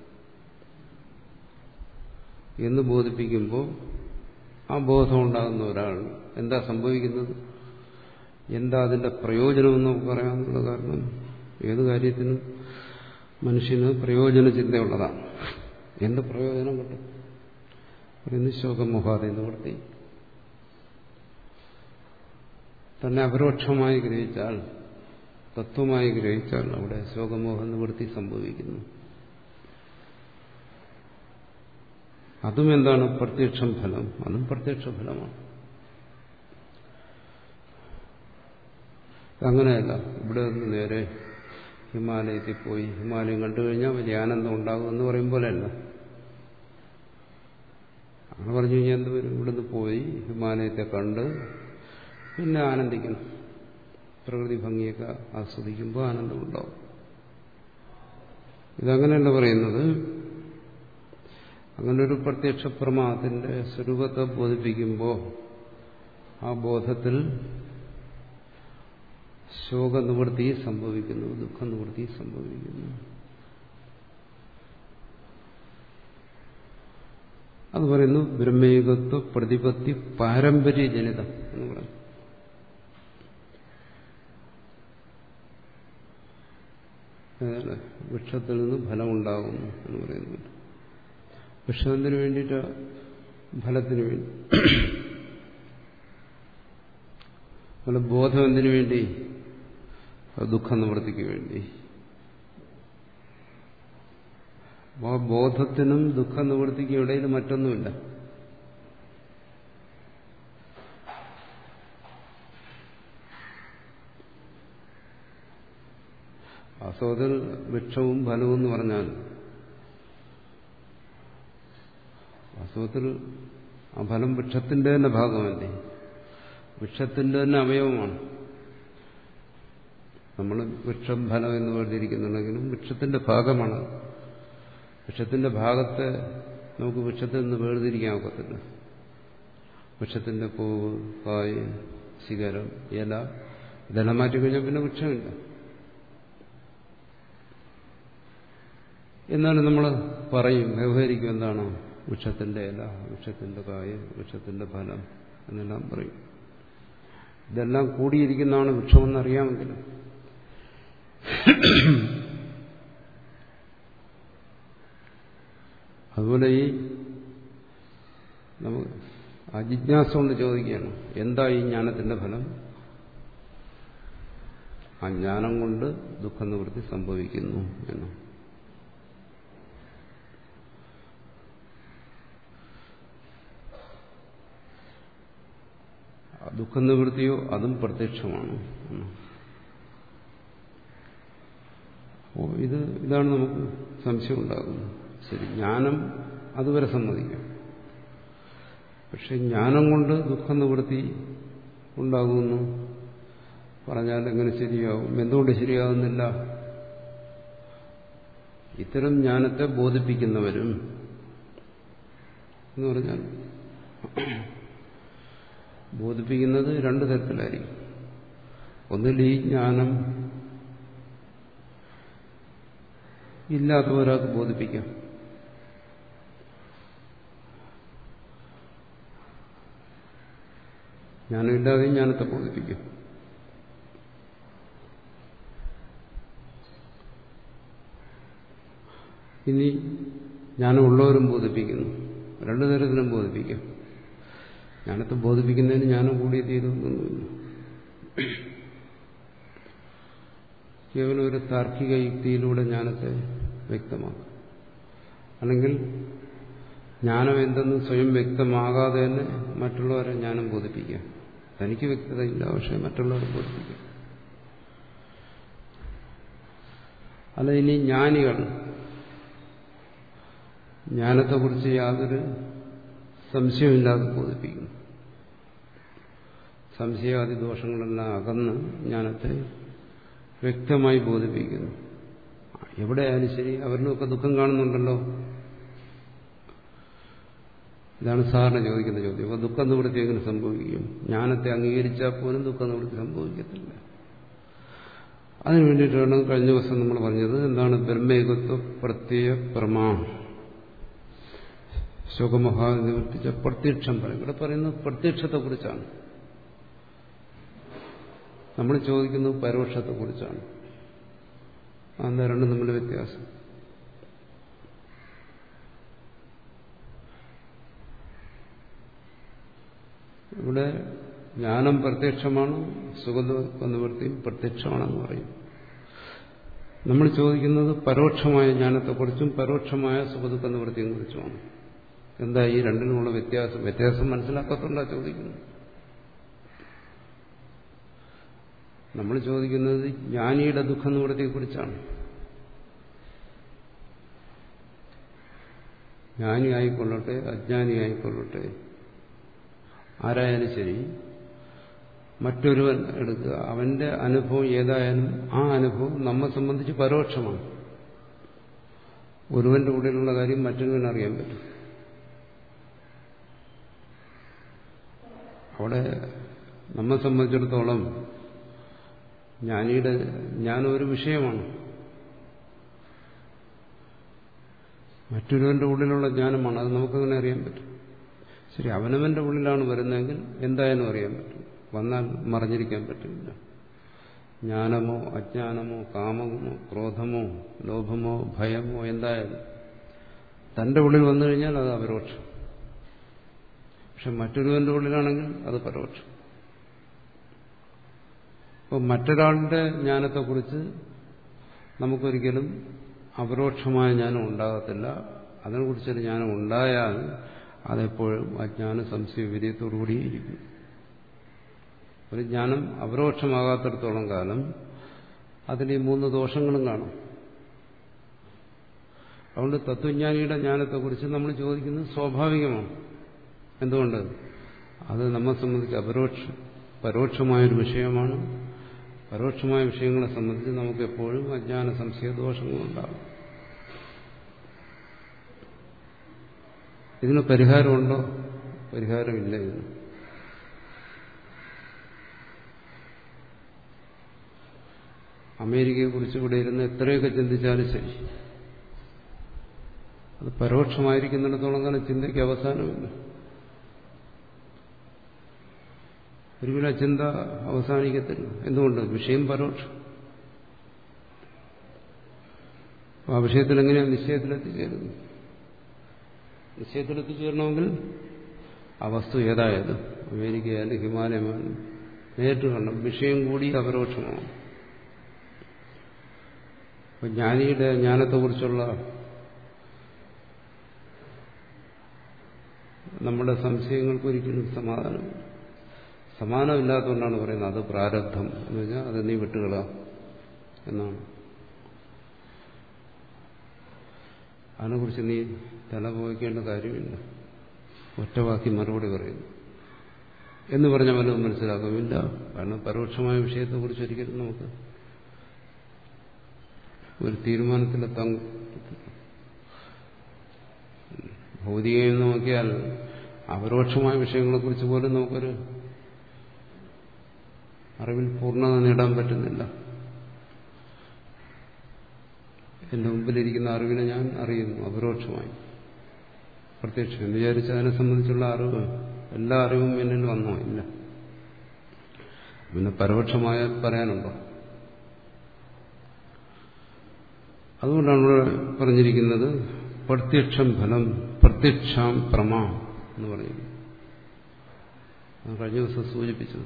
എന്ന് ബോധിപ്പിക്കുമ്പോൾ ആ ബോധം ഉണ്ടാകുന്ന ഒരാൾ എന്താ സംഭവിക്കുന്നത്, എന്താ അതിന്റെ പ്രയോജനമെന്ന് നമുക്ക് പറയാമെന്നുള്ള കാരണം ഏത് കാര്യത്തിനും മനുഷ്യന് പ്രയോജന ചിന്തയുള്ളതാണ്. എന്ത് പ്രയോജനം കിട്ടും? പറയുന്നത് ശോകമോഹാദി നിവൃത്തി. തന്നെ അപരോക്ഷമായി ഗ്രഹിച്ചാൽ, തത്വമായി ഗ്രഹിച്ചാൽ അവിടെ ശോകമോഹ നിവൃത്തി സംഭവിക്കുന്നു. അതും എന്താണ്? പ്രത്യക്ഷം ഫലം. അതും പ്രത്യക്ഷ ഫലമാണ്. അങ്ങനെയല്ല, ഇവിടെ നിന്ന് നേരെ ഹിമാലയത്തിൽ പോയി ഹിമാലയം കണ്ടു കഴിഞ്ഞാൽ വലിയ ആനന്ദം ഉണ്ടാകും എന്ന് പറയും പോലെയല്ല. അങ്ങനെ പറഞ്ഞു കഴിഞ്ഞാൽ എന്ത് വരും? ഇവിടുന്ന് പോയി ഹിമാലയത്തെ കണ്ട് പിന്നെ ആനന്ദിക്കണം. പ്രകൃതി ഭംഗിയൊക്കെ ആസ്വദിക്കുമ്പോൾ ആനന്ദമുണ്ടാവും. ഇതങ്ങനെയല്ല പറയുന്നത്. അങ്ങനൊരു പ്രത്യക്ഷ പ്രമാണത്തിന്റെ സ്വരൂപത്തെ ബോധിപ്പിക്കുമ്പോൾ ആ ബോധത്തിൽ ശോകനിവൃത്തി സംഭവിക്കുന്നു, ദുഃഖനിവൃത്തി സംഭവിക്കുന്നു. അത് പറയുന്നു ബ്രഹ്മേകത്വ പ്രതിപത്തി പാരമ്പര്യജനിതം എന്ന് പറഞ്ഞു. വൃക്ഷത്തിൽ നിന്ന് ഫലമുണ്ടാകുന്നു എന്ന് പറയുന്നുണ്ട്. വൃക്ഷത്തിന് വേണ്ടിയിട്ട്, ഫലത്തിന് വേണ്ടി. അതുപോലെ ബോധം എന്തിനു വേണ്ടി? ദുഃഖ നിവൃത്തിക്ക് വേണ്ടി. ആ ബോധത്തിനും ദുഃഖ നിവൃത്തിക്കും ഇടയിൽ മറ്റൊന്നുമില്ല. വാസ്തവത്തിൽ വൃക്ഷവും ഫലവും എന്ന് പറഞ്ഞാൽ വാസ്തവത്തിൽ ആ ഫലം വൃക്ഷത്തിന്റെ തന്നെ ഭാഗമല്ലേ, വൃക്ഷത്തിന്റെ തന്നെ അവയവമാണ്. നമ്മൾ വൃക്ഷം ഫലം എന്ന് പറഞ്ഞിരിക്കുന്നുണ്ടെങ്കിലും വൃക്ഷത്തിന്റെ ഭാഗമാണ്. വൃക്ഷത്തിന്റെ ഭാഗത്തെ നമുക്ക് വൃക്ഷത്തിൽ നിന്ന് വേർതിരിക്കാൻ ഒക്കത്തില്ല. വൃക്ഷത്തിന്റെ പൂവ്, കായ്, ശിഖരം, ഇല ഇതെല്ലാം മാറ്റിക്കഴിഞ്ഞാൽ പിന്നെ വൃക്ഷമില്ല. എന്നാലും നമ്മൾ പറയും, വ്യവഹരിക്കും, എന്താണ് വൃക്ഷത്തിന്റെ ഇല, വൃക്ഷത്തിന്റെ കായ്, വൃക്ഷത്തിന്റെ ഫലം എന്നെല്ലാം പറയും. ഇതെല്ലാം കൂടിയിരിക്കുന്നതാണ് വൃക്ഷമെന്നറിയാമെങ്കിൽ അതുപോലെ ഈ നമുക്ക് ആ ജിജ്ഞാസ കൊണ്ട് ചോദിക്കുകയാണ്, എന്താ ഈ ജ്ഞാനത്തിന്റെ ഫലം? ആ ജ്ഞാനം കൊണ്ട് ദുഃഖനിവൃത്തി സംഭവിക്കുന്നു എന്ന്. ദുഃഖനിവൃത്തിയോ അതും പ്രത്യക്ഷമാണ്. അപ്പോൾ ഇത് ഇതാണ് നമുക്ക് സംശയം ഉണ്ടാകുന്നത്. ശരി, ജ്ഞാനം അതുവരെ സമ്മതിക്കാം. പക്ഷെ ജ്ഞാനം കൊണ്ട് ദുഃഖനിവൃത്തി ഉണ്ടാകുമെന്ന് പറഞ്ഞാൽ എങ്ങനെ ശരിയാവും? എന്തുകൊണ്ട് ശരിയാകുന്നില്ല? ഇത്തരം ജ്ഞാനത്തെ ബോധിപ്പിക്കുന്നവരും എന്ന് പറഞ്ഞാൽ ബോധിപ്പിക്കുന്നത് രണ്ടു തരത്തിലായിരിക്കും. ഒന്നിൽ ഈ ജ്ഞാനം ഇല്ലാത്ത ഒരാൾക്ക് ബോധിപ്പിക്കാം. ജ്ഞാനമില്ലാതെയും ജ്ഞാനത്തെ ബോധിപ്പിക്കും. ഇനി ജ്ഞാനമുള്ളവരും ബോധിപ്പിക്കുന്നു. രണ്ടു തരത്തിലും ബോധിപ്പിക്കാം. ജ്ഞാനത്തെ ബോധിപ്പിക്കുന്നതിന് ജ്ഞാനം കൂടിയേ തീരുന്നൊന്നുമില്ല. കേവലം ഒരു താർക്കിക യുക്തിയിലൂടെ ജ്ഞാനത്തെ വ്യക്തമാക്കും. അല്ലെങ്കിൽ ജ്ഞാനം എന്തെന്ന് സ്വയം വ്യക്തമാകാതെ തന്നെ മറ്റുള്ളവരെ ജ്ഞാനം ബോധിപ്പിക്കാം. തനിക്ക് വ്യക്തതയില്ല, പക്ഷെ മറ്റുള്ളവരെ ബോധിപ്പിക്കാം. അല്ല, ഇനി ജ്ഞാനികൾ ജ്ഞാനത്തെക്കുറിച്ച് യാതൊരു സംശയമില്ലാതെ ബോധിപ്പിക്കുന്നു. സംശയാദി ദോഷങ്ങളെല്ലാം അകന്ന് ജ്ഞാനത്തെ വ്യക്തമായി ബോധിപ്പിക്കുന്നു. എവിടെയായാലും ശരി, അവരിലൊക്കെ ദുഃഖം കാണുന്നുണ്ടല്ലോ. ഇതാണ് സാറിന് ചോദിക്കുന്ന ചോദ്യം. അപ്പോൾ ദുഃഖ നിവൃത്തി എങ്ങനെ സംഭവിക്കും? ജ്ഞാനത്തെ അംഗീകരിച്ചാൽ പോലും ദുഃഖ നിവൃത്തി സംഭവിക്കത്തില്ല. അതിനു വേണ്ടിയിട്ടാണ് കഴിഞ്ഞ ദിവസം നമ്മൾ പറഞ്ഞത് എന്താണ് ബ്രഹ്മേകത്വ പ്രത്യയ പ്രമാ ശോകമഹാനിവർത്തിച്ച പ്രത്യക്ഷം പറയും. ഇവിടെ പറയുന്നത് പ്രത്യക്ഷത്തെക്കുറിച്ചാണ്. നമ്മൾ ചോദിക്കുന്നത് പരോക്ഷത്തെക്കുറിച്ചാണ്. അതെന്താ രണ്ടും തമ്മിൽ വ്യത്യാസം? ഇവിടെ ജ്ഞാനം പ്രത്യക്ഷമാണ്, സുഖനിവൃത്തിയും പ്രത്യക്ഷമാണെന്ന് പറയും. നമ്മൾ ചോദിക്കുന്നത് പരോക്ഷമായ ജ്ഞാനത്തെക്കുറിച്ചും പരോക്ഷമായ സുഖദുഃഖ നിവൃത്തിയെ കുറിച്ചുമാണ്. എന്താ ഈ രണ്ടിനുമുള്ള വ്യത്യാസം? വ്യത്യാസം മനസ്സിലാക്കാത്തോണ്ടാ ചോദിക്കുന്നത്. നമ്മൾ ചോദിക്കുന്നത് ജ്ഞാനിയുടെ ദുഃഖ നിവൃത്തിയെക്കുറിച്ചാണ്. ജ്ഞാനി ആയിക്കൊള്ളട്ടെ അജ്ഞാനി ആയിക്കൊള്ളട്ടെ ആരായാലും ശരി, മറ്റൊരുവൻ എടുക്കുക, അവന്റെ അനുഭവം ഏതായാലും ആ അനുഭവം നമ്മെ സംബന്ധിച്ച് പരോക്ഷമാണ്. ഒരുവന്റെ ഉള്ളിലുള്ള കാര്യം മറ്റൊരുവൻ അറിയാൻ പറ്റും. അവിടെ നമ്മെ സംബന്ധിച്ചിടത്തോളം ജ്ഞാനിയുടെ ജ്ഞാനം ഒരു വിഷയമാണ്. മറ്റൊരുവന്റെ ഉള്ളിലുള്ള ജ്ഞാനമാണ്, അത് നമുക്കങ്ങനെ അറിയാൻ പറ്റും. ശരി, അവനവന്റെ ഉള്ളിലാണ് വരുന്നതെങ്കിൽ എന്തായാലും അറിയാൻ പറ്റും, വന്നാൽ മറിഞ്ഞിരിക്കാൻ പറ്റില്ല. ജ്ഞാനമോ അജ്ഞാനമോ കാമമോ ക്രോധമോ ലോഭമോ ഭയമോ എന്തായാലും തന്റെ ഉള്ളിൽ വന്നു കഴിഞ്ഞാൽ അത് അപരോക്ഷം. പക്ഷെ മറ്റൊരുവന്റെ ഉള്ളിലാണെങ്കിൽ അത് പരോക്ഷം. അപ്പോൾ മറ്റൊരാളുടെ ജ്ഞാനത്തെക്കുറിച്ച് നമുക്കൊരിക്കലും അപരോക്ഷമായ ജ്ഞാനം ഉണ്ടാകത്തില്ല. അതിനെക്കുറിച്ചൊരു ജ്ഞാനം ഉണ്ടായാൽ അതെപ്പോഴും അജ്ഞാന സംശയ വിധേയത്തോടുകൂടി ഇരിക്കും. ഒരു ജ്ഞാനം അപരോക്ഷമാകാത്തിടത്തോളം കാലം അതിൽ ഈ മൂന്ന് ദോഷങ്ങളും കാണും. അതുകൊണ്ട് തത്വജ്ഞാനിയുടെ ജ്ഞാനത്തെക്കുറിച്ച് നമ്മൾ ചോദിക്കുന്നത് സ്വാഭാവികമാണ്. എന്തുകൊണ്ട്? അത് നമ്മെ സംബന്ധിച്ച് അപരോക്ഷ പരോക്ഷമായൊരു വിഷയമാണ്. പരോക്ഷമായ വിഷയങ്ങളെ സംബന്ധിച്ച് നമുക്ക് എപ്പോഴും അജ്ഞാന സംശയ ദോഷങ്ങളുണ്ടാകും. ഇതിന് പരിഹാരമുണ്ടോ? പരിഹാരമില്ല. ഇതിന് അമേരിക്കയെക്കുറിച്ച് ഇവിടെ ഇരുന്ന് എത്രയൊക്കെ ചിന്തിച്ചാലും ശരി, അത് പരോക്ഷമായിരിക്കുന്നിടത്തോളം കാലം ചിന്തയ്ക്ക് അവസാനമില്ല. ഒരിക്കലും ആ ചിന്ത അവസാനിക്കത്തില്ല. എന്തുകൊണ്ട്? വിഷയം പരോക്ഷം. ആ വിഷയത്തിൽ എങ്ങനെയാണ് നിശ്ചയത്തിലെത്തിച്ചേരുന്നത്? നിശ്ചയത്തിലെത്തിച്ചേരണമെങ്കിൽ ആ വസ്തു ഏതായാലും അമേരിക്കയായാലും ഹിമാലയമായാലും നേരിട്ട് കാണണം. വിഷയം കൂടി അപരോക്ഷമാണ്. അപ്പം ജ്ഞാനിയുടെ ജ്ഞാനത്തെക്കുറിച്ചുള്ള നമ്മുടെ സംശയങ്ങൾക്കൊരിക്കലും സമാധാനമില്ല. സമാനമില്ലാത്തതുകൊണ്ടാണ് പറയുന്നത് അത് പ്രാരബ്ധം എന്ന് പറഞ്ഞാൽ അത് നീ വിട്ടുകളാം എന്നാണ്. അതിനെക്കുറിച്ച് നീ തല പോയിക്കേണ്ട കാര്യമില്ല, ഒറ്റവാക്കി മറുപടി പറയുന്നു എന്ന് പറഞ്ഞാൽ വല്ലതും മനസ്സിലാക്കുമില്ല. കാരണം പരോക്ഷമായ വിഷയത്തെക്കുറിച്ച് ഒരിക്കലും നമുക്ക് ഒരു തീരുമാനത്തിലെത്താൻ ഭൗതികം നോക്കിയാൽ അപരോക്ഷമായ വിഷയങ്ങളെക്കുറിച്ച് പോലും നമുക്കൊരു അറിവിൽ പൂർണ്ണത നേടാൻ പറ്റുന്നില്ല. എന്റെ മുമ്പിലിരിക്കുന്ന അറിവിനെ ഞാൻ അറിയുന്നു അപരോക്ഷമായി, പ്രത്യക്ഷം എന്ന് വിചാരിച്ച് അതിനെ സംബന്ധിച്ചുള്ള അറിവ് എല്ലാ അറിവും എന്നിൽ വന്നോ? ഇല്ല. പിന്നെ പരോക്ഷമായ പറയാനുണ്ടോ? അതുകൊണ്ടാണ് ഇവിടെ പറഞ്ഞിരിക്കുന്നത് പ്രത്യക്ഷം ഫലം പ്രത്യക്ഷാം പ്രമാ എന്ന് പറഞ്ഞു. കഴിഞ്ഞ ദിവസം സൂചിപ്പിച്ചത്.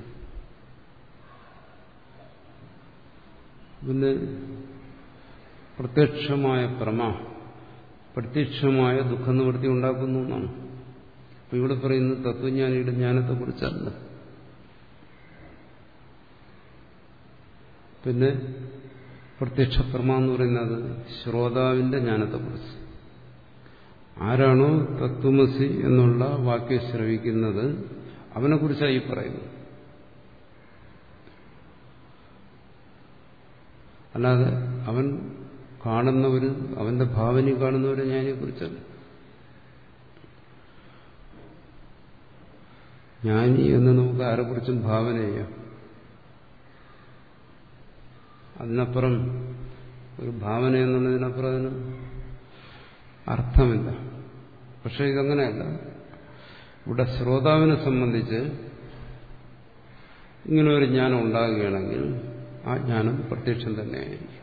പിന്നെ പ്രത്യക്ഷമായ പ്രമാ പ്രത്യക്ഷമായ ദുഃഖനിവൃത്തി ഉണ്ടാക്കുന്നു എന്നാണ്. അപ്പൊ ഇവിടെ പറയുന്നത് തത്വജ്ഞാനിയുടെ ജ്ഞാനത്തെക്കുറിച്ചല്ല. പിന്നെ പ്രത്യക്ഷ പ്രമാ എന്ന് പറയുന്നത് ശ്രോതാവിന്റെ ജ്ഞാനത്തെക്കുറിച്ച്. ആരാണോ തത്വമസി എന്നുള്ള വാക്യം ശ്രവിക്കുന്നത് അവനെക്കുറിച്ചായി പറയുന്നു. അല്ലാതെ അവൻ കാണുന്നവര്, അവന്റെ ഭാവനയിൽ കാണുന്നവരെ ജ്ഞാനിയെക്കുറിച്ചല്ല. ജ്ഞാനി എന്ന് നമുക്ക് ആരെക്കുറിച്ചും ഭാവന ചെയ്യാം. അതിനപ്പുറം ഒരു ഭാവന എന്നുള്ളതിനപ്പുറം അതിന് അർത്ഥമില്ല. പക്ഷെ ഇതങ്ങനെയല്ല. ഇവിടെ ശ്രോതാവിനെ സംബന്ധിച്ച് ഇങ്ങനെ ഒരു ജ്ഞാനം ഉണ്ടാകുകയാണെങ്കിൽ ആ ജ്ഞാനം പ്രത്യക്ഷം തന്നെയായിരിക്കും.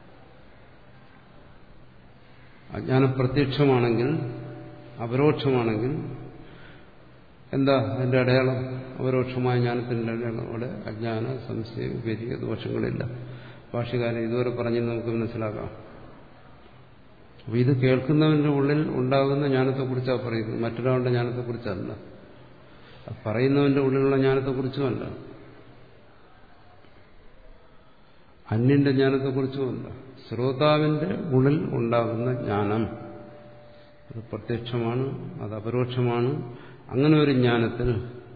അജ്ഞാനം പ്രത്യക്ഷമാണെങ്കിൽ, അപരോക്ഷമാണെങ്കിൽ എന്താ അതിന്റെ അടയാളം? അപരോക്ഷമായ ജ്ഞാനത്തിന്റെ അടയാളം അവിടെ അജ്ഞാന സംശയ വിപരീത ദോഷങ്ങളില്ല. ഭാഷ്യകാരൻ ഇതുവരെ പറഞ്ഞ് നമുക്ക് മനസ്സിലാക്കാം. അപ്പൊ ഇത് കേൾക്കുന്നവന്റെ ഉള്ളിൽ ഉണ്ടാകുന്ന ജ്ഞാനത്തെക്കുറിച്ചാണ് പറയുന്നത്, മറ്റൊരാളുടെ ജ്ഞാനത്തെക്കുറിച്ചല്ല. പറയുന്നവന്റെ ഉള്ളിലുള്ള ജ്ഞാനത്തെക്കുറിച്ചുമല്ല, അന്യന്റെ ജ്ഞാനത്തെക്കുറിച്ചുമല്ല. ശ്രോതാവിന്റെ ഉള്ളിൽ ഉണ്ടാകുന്ന ജ്ഞാനം അത് പ്രത്യക്ഷമാണ്, അത് അപരോക്ഷമാണ്. അങ്ങനെ ഒരു ജ്ഞാനത്തിൽ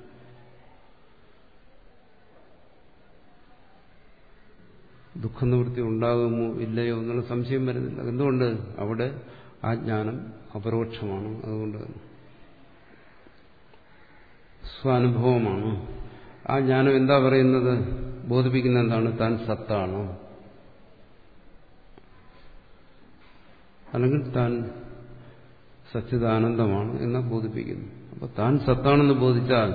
ദുഃഖനിവൃത്തി ഉണ്ടാകുമോ ഇല്ലയോ എന്നുള്ള സംശയം വരുന്നില്ല. എന്തുകൊണ്ട്? അവിടെ ആ ജ്ഞാനം അപരോക്ഷമാണ്. അതുകൊണ്ട് സ്വാനുഭവമാണ്. ആ ജ്ഞാനം എന്താ പറയുന്നത്? ബോധിപ്പിക്കുന്ന എന്താണ്? താൻ സത്താണ്, അല്ലെങ്കിൽ താൻ സച്ചിദാനന്ദമാണ് എന്ന് ബോധിപ്പിക്കുന്നു. അപ്പൊ താൻ സത്താണെന്ന് ബോധിച്ചാൽ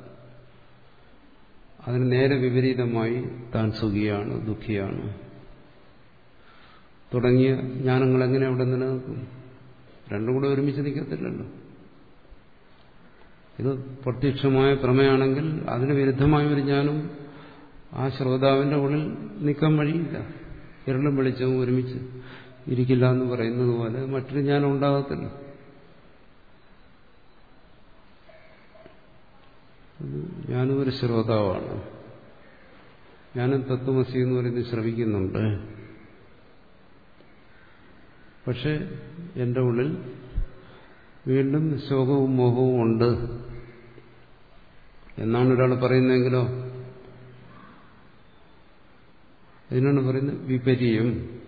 അതിന് നേരെ വിപരീതമായി താൻ സുഖിയാണ്, ദുഃഖിയാണ് തുടങ്ങിയ ജ്ഞാനങ്ങൾ എങ്ങനെ അവിടെ നിലനിൽക്കും? രണ്ടും കൂടെ ഒരുമിച്ച് നിൽക്കത്തില്ലല്ലോ. ഇത് പ്രത്യക്ഷമായ പ്രമേയാണെങ്കിൽ അതിന് വിരുദ്ധമായ ഒരു ജ്ഞാനം ആ ശ്രോതാവിന്റെ ഉള്ളിൽ നിൽക്കാൻ വഴിയില്ല. ഇരുളും വെളിച്ചവും ഒരുമിച്ച് ഇരിക്കില്ല എന്ന് പറയുന്നത് പോലെ മറ്റൊരു ജ്ഞാനം ഉണ്ടാകത്തില്ല. ഞാനും ഒരു ശ്രോതാവാണ്, ഞാനും തത്വമസി എന്ന് പറയുന്നത് ശ്രവിക്കുന്നുണ്ട്. പക്ഷെ എന്റെ ഉള്ളിൽ വീണ്ടും ശോകവും മോഹവും ഉണ്ട് എന്നാണ് ഒരാൾ പറയുന്നതെങ്കിലോ അതിനാണ് പറയുന്നത് വിപര്യം.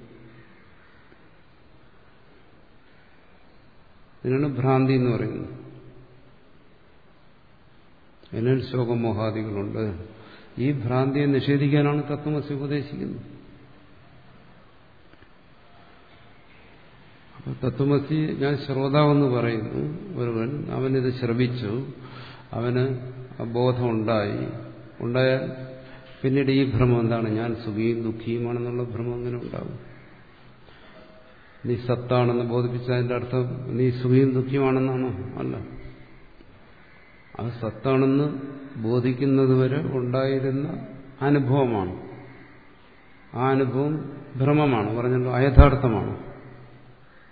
ഇതിനാണ് ഭ്രാന്തി എന്ന് പറയുന്നത്. എന്നാൽ ശോകമോഹാദികളുണ്ട്. ഈ ഭ്രാന്തിയെ നിഷേധിക്കാനാണ് തത്വമസി ഉപദേശിക്കുന്നത്. അപ്പൊ തത്വമസി ഞാൻ ശ്രോതാവെന്ന് പറയുന്നു ഒരുവൻ, അവനിത് ശ്രവിച്ചു, അവന് ബോധം ഉണ്ടായി. ഉണ്ടായാൽ പിന്നീട് ഈ ഭ്രമം എന്താണ്? ഞാൻ സുഖിയും ദുഃഖിയുമാണെന്നുള്ള ഭ്രമം അങ്ങനെ ഉണ്ടാകും. നീ സത്താണെന്ന് ബോധിപ്പിച്ചതിന്റെ അർത്ഥം നീ സുഖിയും ദുഃഖിയുമാണെന്നാണോ? അല്ല. അത് സത്താണെന്ന് ബോധിക്കുന്നതുവരെ ഉണ്ടായിരുന്ന അനുഭവമാണ്. ആ അനുഭവം ഭ്രമമാണ്, പറഞ്ഞല്ലോ, അയഥാർത്ഥമാണ്.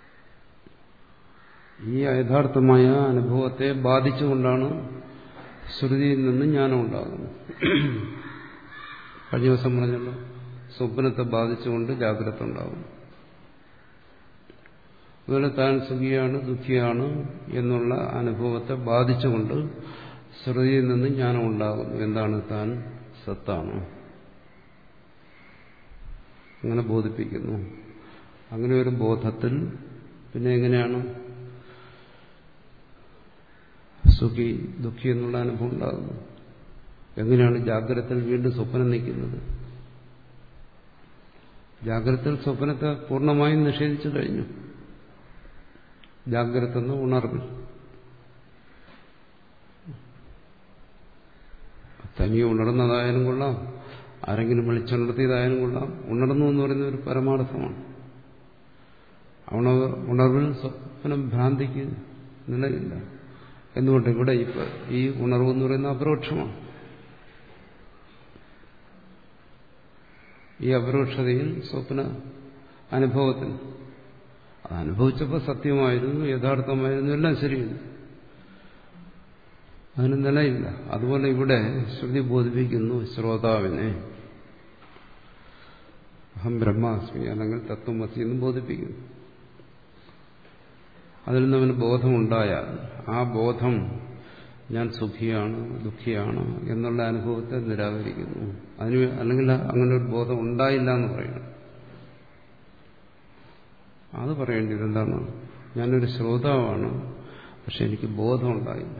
ഈ അയഥാർത്ഥമായ അനുഭവത്തെ ബാധിച്ചുകൊണ്ടാണ് ശ്രുതിയിൽ നിന്ന് ജ്ഞാനം ഉണ്ടാകുന്നു. കഴിഞ്ഞ ദിവസം പറഞ്ഞല്ലോ, സ്വപ്നത്തെ ബാധിച്ചുകൊണ്ട് ജാഗ്രത ഉണ്ടാകുന്നു. അതുപോലെ താൻ സുഖിയാണ് ദുഃഖിയാണ് എന്നുള്ള അനുഭവത്തെ ബാധിച്ചുകൊണ്ട് ശ്രുതിയിൽ നിന്ന് ജ്ഞാനം ഉണ്ടാകുന്നു. എന്താണ്? താൻ സത്താണ്. അങ്ങനെ ബോധിപ്പിക്കുന്നു. അങ്ങനെ ഒരു ബോധത്തിൽ പിന്നെ എങ്ങനെയാണ് സുഖി ദുഃഖി എന്നുള്ള അനുഭവം ഉണ്ടാകുന്നത്? എങ്ങനെയാണ് ജാഗ്രതയിൽ വീണ്ടും സ്വപ്നം നിൽക്കുന്നത്? ജാഗ്രതയിൽ സ്വപ്നത്തെ പൂർണ്ണമായും നിഷേധിച്ചു കഴിഞ്ഞു. ജാഗ്രത എന്ന ഉണർവിൽ തനിയെ ഉണർന്നതായാലും കൊള്ളാം, ആരെങ്കിലും വിളിച്ചുണർത്തിയതായാലും കൊള്ളാം. ഉണർന്നു എന്ന് പറയുന്ന ഒരു പരമാർത്ഥമാണ്. ഉണർവിൽ സ്വപ്നം ഭ്രാന്തിക്ക് നിലയില്ല. എന്തുകൊണ്ട്? ഇവിടെ ഇപ്പൊ ഈ ഉണർവ് എന്ന് പറയുന്ന അപരോക്ഷമാണ്. ഈ അപരോക്ഷതയിൽ സ്വപ്ന അനുഭവത്തിന് അത് അനുഭവിച്ചപ്പോൾ സത്യമായിരുന്നു, യഥാർത്ഥമായിരുന്നു, എല്ലാം ശരിയാണ്, അതിന് നിലയില്ല. അതുപോലെ ഇവിടെ ശ്രുതി ബോധിപ്പിക്കുന്നു ശ്രോതാവിനെ അഹം ബ്രഹ്മാസ്മി അല്ലെങ്കിൽ തത്വമസി എന്ന് ബോധിപ്പിക്കുന്നു. അതിൽ നിന്ന് അവന് ബോധമുണ്ടായാൽ ആ ബോധം ഞാൻ സുഖിയാണ് ദുഃഖിയാണ് എന്നുള്ള അനുഭവത്തെ നിരാകരിക്കുന്നു. അതിന് അല്ലെങ്കിൽ അങ്ങനെ ഒരു ബോധം ഉണ്ടായില്ല എന്ന് പറയണം. അത് പറയേണ്ടത് എന്താണ്? ഞാനൊരു ശ്രോതാവാണ്, പക്ഷെ എനിക്ക് ബോധം ഉണ്ടായില്ല.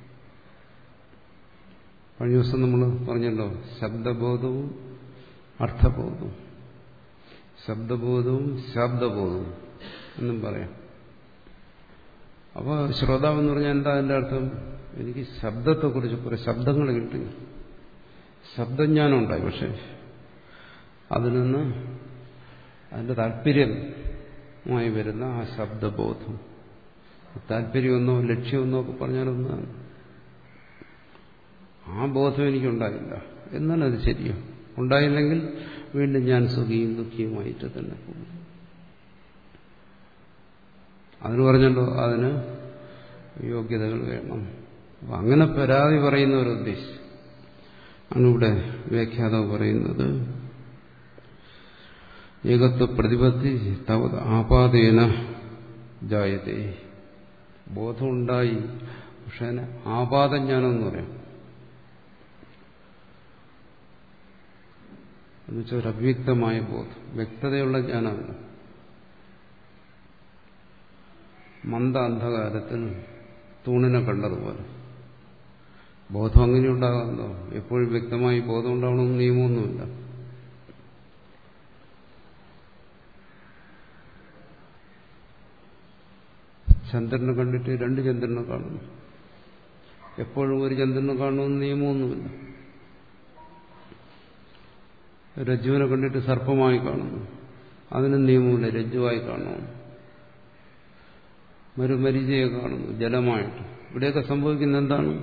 കഴിഞ്ഞ ദിവസം നമ്മൾ പറഞ്ഞല്ലോ, ശബ്ദബോധവും അർത്ഥബോധവും, ശബ്ദബോധവും ശബ്ദബോധവും എന്നും പറയാം. അപ്പോൾ ശ്രോതാവെന്ന് പറഞ്ഞാൽ എന്താ അതിൻ്റെ അർത്ഥം? എനിക്ക് ശബ്ദത്തെക്കുറിച്ച് കുറെ ശബ്ദങ്ങൾ കിട്ടി, ശബ്ദജ്ഞാനം ഉണ്ടായി, പക്ഷെ അതിൽ നിന്ന് അതിൻ്റെ താല്പര്യമായി വരുന്ന ആ ശബ്ദബോധം, താല്പര്യമൊന്നോ ലക്ഷ്യമൊന്നോ ഒക്കെ പറഞ്ഞാലൊന്നാണ്. ആ ബോധം എനിക്കുണ്ടായില്ല. എന്നാൽ അത് ശരിയോ? ഉണ്ടായില്ലെങ്കിൽ വീണ്ടും ഞാൻ സുഖിയും ദുഃഖിയുമായിട്ട് തന്നെ പോകും. അതിന് പറഞ്ഞല്ലോ, അതിന് യോഗ്യതകൾ വേണം. അപ്പം അങ്ങനെ പരാതി പറയുന്നവരെ ഉദ്ദേശിച്ച് അന്നിവിടെ വ്യാഖ്യാതാവ് പറയുന്നത്, ഏകത്വ പ്രതിപത്തി തവ ആപാദേന ജായതേ. ബോധമുണ്ടായി, പക്ഷെ അതിന് ആപാദജ്ഞാനം എന്ന് പറയാം. എന്നുവെച്ചാൽ ഒരു അവ്യക്തമായ ബോധം, വ്യക്തതയുള്ള ജ്ഞാനമല്ല. മന്ദ അന്ധകാരത്തിൽ തൂണിനെ കണ്ടതുപോലെ ബോധം അങ്ങനെ ഉണ്ടാകാമല്ലോ. എപ്പോഴും വ്യക്തമായി ബോധം ഉണ്ടാവണമെന്ന് നിയമമൊന്നുമില്ല. ചന്ദ്രനെ കണ്ടിട്ട് രണ്ട് ചന്ദ്രനെ കാണുന്നു. എപ്പോഴും ഒരു ചന്ദ്രനെ കാണണമെന്ന് നിയമമൊന്നുമില്ല. രജ്ജുവിനെ കണ്ടിട്ട് സർപ്പമായി കാണുന്നു, അതിന് നിയമമില്ല, രജ്ജുവായി കാണണം. മരുമരീചയെ കാണുന്നു ജലമായിട്ട്. ഇവിടെയൊക്കെ സംഭവിക്കുന്ന എന്താണ്?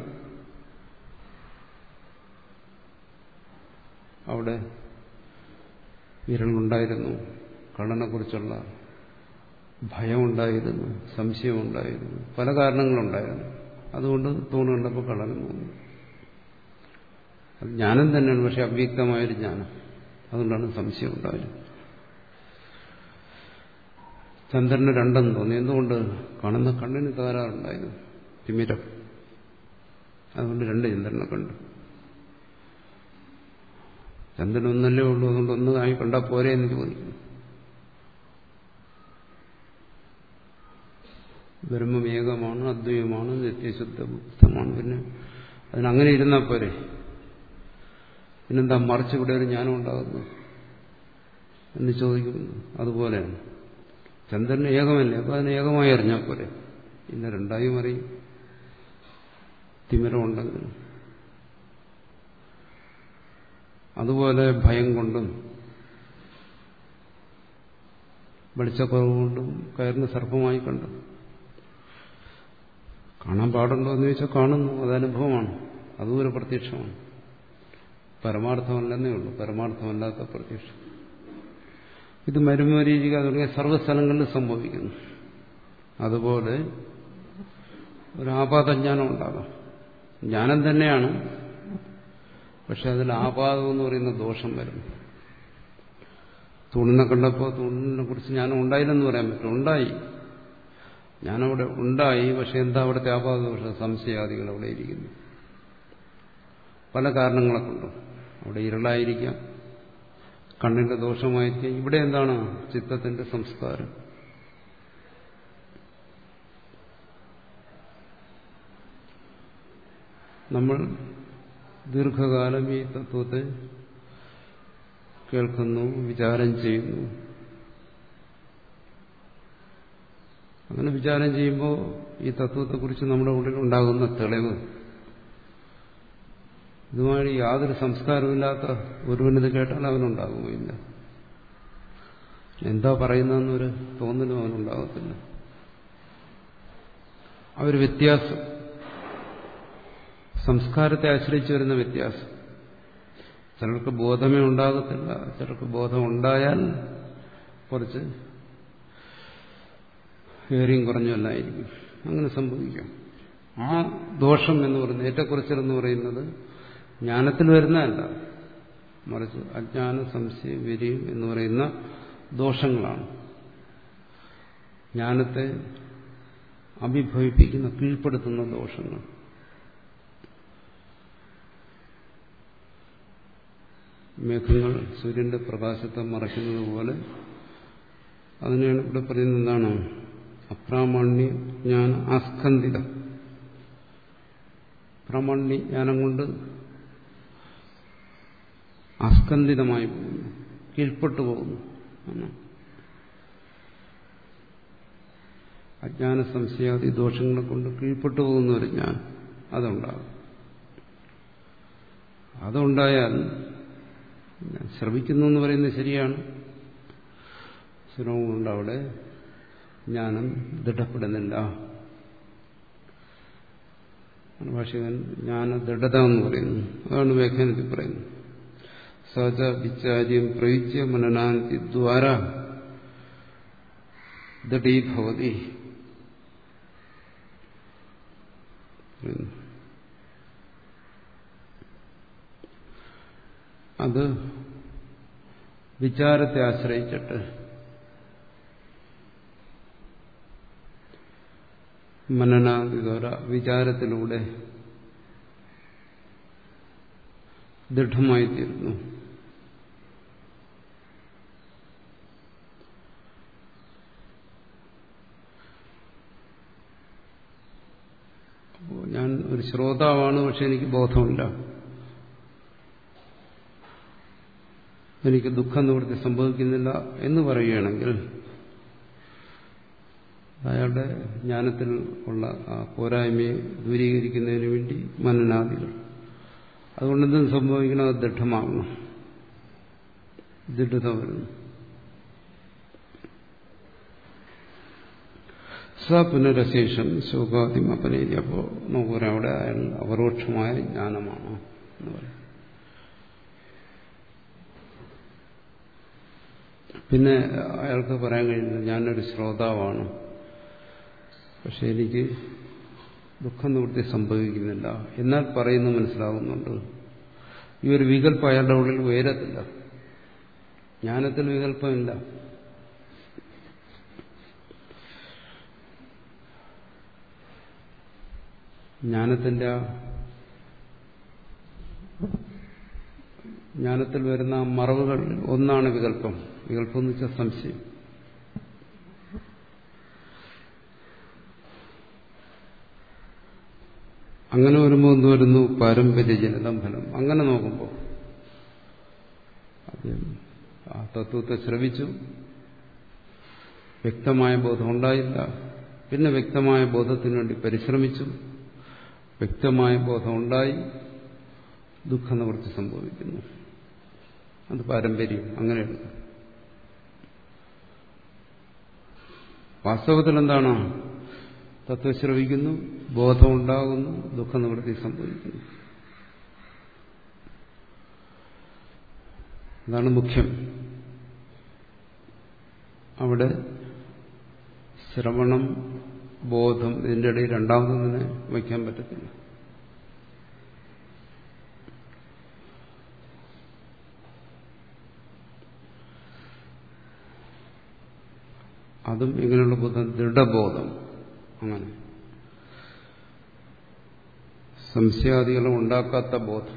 അവിടെ വിരലുണ്ടായിരുന്നു, കള്ളനെക്കുറിച്ചുള്ള ഭയമുണ്ടായിരുന്നു, സംശയമുണ്ടായിരുന്നു, പല കാരണങ്ങളുണ്ടായിരുന്നു. അതുകൊണ്ട് തൂണ് കണ്ടപ്പോൾ കള്ളൻ തോന്നി. അത് ജ്ഞാനം തന്നെയാണ്, പക്ഷെ അവ്യക്തമായൊരു ജ്ഞാനം. അതുകൊണ്ടാണ് സംശയം ഉണ്ടായത്. ചന്ദ്രന് രണ്ടെന്ന് തോന്നി. എന്തുകൊണ്ട്? കാണുന്ന കണ്ണിന് തകരാറുണ്ടായിരുന്നു, തിമിരം. അതുകൊണ്ട് രണ്ട് ചന്ദ്രനെ കണ്ടു. ചന്ദ്രൻ ഒന്നല്ലേ ഉള്ളൂ, അതുകൊണ്ട് ഒന്നായി കണ്ടാൽ പോരെ എന്ന് ചോദിക്കുന്നു. ബ്രഹ്മം ഏകമാണ്, അദ്വൈതമാണ്, നിത്യശുദ്ധമാണ്. പിന്നെ അതിനങ്ങനെ ഇരുന്നാൽ പോരെ? പിന്നെന്താ മറിച്ച് ഇവിടെ ഒരു ജ്ഞാനം ഉണ്ടാകുന്നു എന്ന് ചോദിക്കുന്നു. അതുപോലെയാണ് ചന്ദ്രൻ ഏകമല്ലേ, അപ്പൊ അതിന് ഏകമായി അറിഞ്ഞാൽ പോരെ? ഇന്ന് രണ്ടായും അറിയും തിമിരമുണ്ടെങ്കിൽ. അതുപോലെ ഭയം കൊണ്ടും വെളിച്ചക്കുറവ് കൊണ്ടും കയറിന് സർപ്പമായി കണ്ടു. കാണാൻ പാടുണ്ടോ എന്ന് ചോദിച്ചാൽ കാണുന്നു, അത് അനുഭവമാണ്, അതും ഒരു പ്രത്യക്ഷമാണ്. പരമാർത്ഥമല്ലെന്നേ ഉള്ളൂ, പരമാർത്ഥമല്ലാത്ത പ്രത്യക്ഷം. ഇത് മരുമരീചിക തുടങ്ങിയ സർവ്വസ്ഥലങ്ങളിൽ സംഭവിക്കുന്നു. അതുപോലെ ഒരു ആപാതജ്ഞാനം ഉണ്ടാകാം. ജ്ഞാനം തന്നെയാണ്, പക്ഷെ അതിൽ ആപാദം എന്ന് പറയുന്ന ദോഷം വരും. തൂണിനെ കണ്ടപ്പോൾ തൂണിനെ കുറിച്ച് ജ്ഞാനം ഉണ്ടായില്ലെന്ന് പറയാൻ പറ്റും. ഉണ്ടായി, ഞാനവിടെ ഉണ്ടായി. പക്ഷെ എന്താ അവിടുത്തെ ആപാദ ദോഷം? സംശയാദികൾ അവിടെ ഇരിക്കുന്നു. പല കാരണങ്ങളെ കൊണ്ടും. അവിടെ ഇരുളായിരിക്കാം, കണ്ണിന്റെ ദോഷമായിരിക്കാം. ഇവിടെ എന്താണ്? ചിത്തത്തിന്റെ സംസ്കാരം. നമ്മൾ ദീർഘകാലം ഈ തത്വത്തെ കേൾക്കുന്നു, വിചാരം ചെയ്യുന്നു. അങ്ങനെ വിചാരം ചെയ്യുമ്പോൾ ഈ തത്വത്തെക്കുറിച്ച് നമ്മുടെ ഉള്ളിൽ ഉണ്ടാകുന്ന തെളിവ്, ഇതുമായി യാതൊരു സംസ്കാരമില്ലാത്ത ഒരുവനിത് കേട്ടാൽ അവനുണ്ടാകുകയില്ല. എന്താ പറയുന്നതെന്നൊരു തോന്നലും അവനുണ്ടാകത്തില്ല. ആ ഒരു വ്യത്യാസം, സംസ്കാരത്തെ ആശ്രയിച്ചു വരുന്ന വ്യത്യാസം. ചിലർക്ക് ബോധമേ ഉണ്ടാകത്തില്ല, ചിലർക്ക് ബോധം ഉണ്ടായാൽ കുറച്ച് ഏറിയും കുറഞ്ഞല്ലായിരിക്കും. അങ്ങനെ സംഭവിക്കാം. ആ ദോഷം എന്ന് പറയുന്നത്, ഏറ്റക്കുറച്ചിലെന്ന് പറയുന്നത് ജ്ഞാനത്തിൽ വരുന്നതല്ല, മറിച്ച് അജ്ഞാന സംശയം വിരിയും എന്ന് പറയുന്ന ദോഷങ്ങളാണ്. ജ്ഞാനത്തെ അഭിഭവിപ്പിക്കുന്ന, കീഴ്പ്പെടുത്തുന്ന ദോഷങ്ങൾ. മേഘങ്ങൾ സൂര്യന്റെ പ്രകാശത്തെ മറയ്ക്കുന്നത് പോലെ അതിനെയാണ് ഇവിടെ പറയുന്നത്. എന്താണ്? അപ്രാമാണ്യ ജ്ഞാന ആസ്കന്ധിത. പ്രാമാണ്യ ജ്ഞാനം കൊണ്ട് ആസ്കന്ധിതമായി പോകുന്നു, കീഴ്പ്പെട്ടു പോകുന്നു. അജ്ഞാന സംശയാദി ദോഷങ്ങളെ കൊണ്ട് കീഴ്പ്പെട്ടു പോകുന്ന ഒരു ജ്ഞാനം അതുണ്ടാകും. അതുണ്ടായാൽ ശ്രമിക്കുന്നു എന്ന് പറയുന്നത് ശരിയാണ്. ശ്രമം കൊണ്ട് അവിടെ ജ്ഞാനം ദൃഢപ്പെടുന്നില്ല. ഭാഷകൻ ജ്ഞാന ദൃഢത എന്ന് പറയുന്നു. അതാണ് വ്യാഖ്യാനത്തിൽ പറയുന്നത്. സഹജ വിചാര്യം പ്രയുജ്യ മനനാന്തി ദ്വാര ദൃഢീഭവതി. അത് വിചാരത്തെ ആശ്രയിച്ചിട്ട് മനനാദിദ്വാര, വിചാരത്തിലൂടെ ദൃഢമായിത്തീരുന്നു. അപ്പോൾ ഞാൻ ഒരു ശ്രോതാവാണ്, പക്ഷെ എനിക്ക് ബോധമില്ല, എനിക്ക് ദുഃഖം നിവൃത്തി സംഭവിക്കുന്നില്ല എന്ന് പറയുകയാണെങ്കിൽ അയാളുടെ ജ്ഞാനത്തിൽ ഉള്ള ആ പോരായ്മയെ ദൂരീകരിക്കുന്നതിന് വേണ്ടി മനനാദികൾ. അതുകൊണ്ടെന്തും സംഭവിക്കണം? അത് ദൃഢമാകണം, ദൃഢത വരുന്നു. സ പുനരശേഷം ശോകാദിമപനേരി. അപ്പോൾ നമുക്ക് പറയാം അവിടെ അയാൾ അപരോക്ഷമായ ജ്ഞാനമാണ് എന്ന് പറയും. പിന്നെ അയാൾക്ക് പറയാൻ കഴിയുന്നത് ഞാനൊരു ശ്രോതാവാണ്, പക്ഷെ എനിക്ക് ദുഃഖം നിവൃത്തി സംഭവിക്കുന്നില്ല. എന്നാൽ പറയുന്നത് മനസ്സിലാകുന്നുണ്ട്. ഈ ഒരു വികല്പം അയാളുടെ ഉള്ളിൽ ഉയരത്തില്ല. ജ്ഞാനത്തിൽ വികല്പമില്ല. ജ്ഞാനത്തിന്റെ ജ്ഞാനത്തിൽ വരുന്ന മറവുകൾ ഒന്നാണ് വികല്പം. വികല്പം എന്ന് വെച്ചാൽ സംശയം. അങ്ങനെ വരുമ്പോൾ എന്ത് വരുന്നു? പാരമ്പര്യജനിതം ഫലം. അങ്ങനെ നോക്കുമ്പോൾ ആദ്യം ആ തത്വത്തെ ശ്രവിച്ചു, വ്യക്തമായ ബോധം ഉണ്ടായില്ല. പിന്നെ വ്യക്തമായ ബോധത്തിനു വേണ്ടി പരിശ്രമിച്ചു, വ്യക്തമായ ബോധം ഉണ്ടായി, ദുഃഖനിവൃത്തി സംഭവിക്കുന്നു. അത് പാരമ്പര്യം. അങ്ങനെയാണ്. വാസ്തവത്തിൽ എന്താണ്? തത്വം ശ്രവിക്കുന്നു, ബോധമുണ്ടാകുന്നു, ദുഃഖനിവൃത്തി സംഭവിക്കുന്നു. അതാണ് മുഖ്യം. അവിടെ ശ്രവണം, ബോധം, ഇതിൻ്റെ ഇടയിൽ രണ്ടാമതൊന്നിനെ വയ്ക്കാൻ പറ്റത്തില്ല. അതും ഇങ്ങനെയുള്ള ബോധം ദൃഢബോധം. അങ്ങനെ സംശയാദികളും ഉണ്ടാക്കാത്ത ബോധം.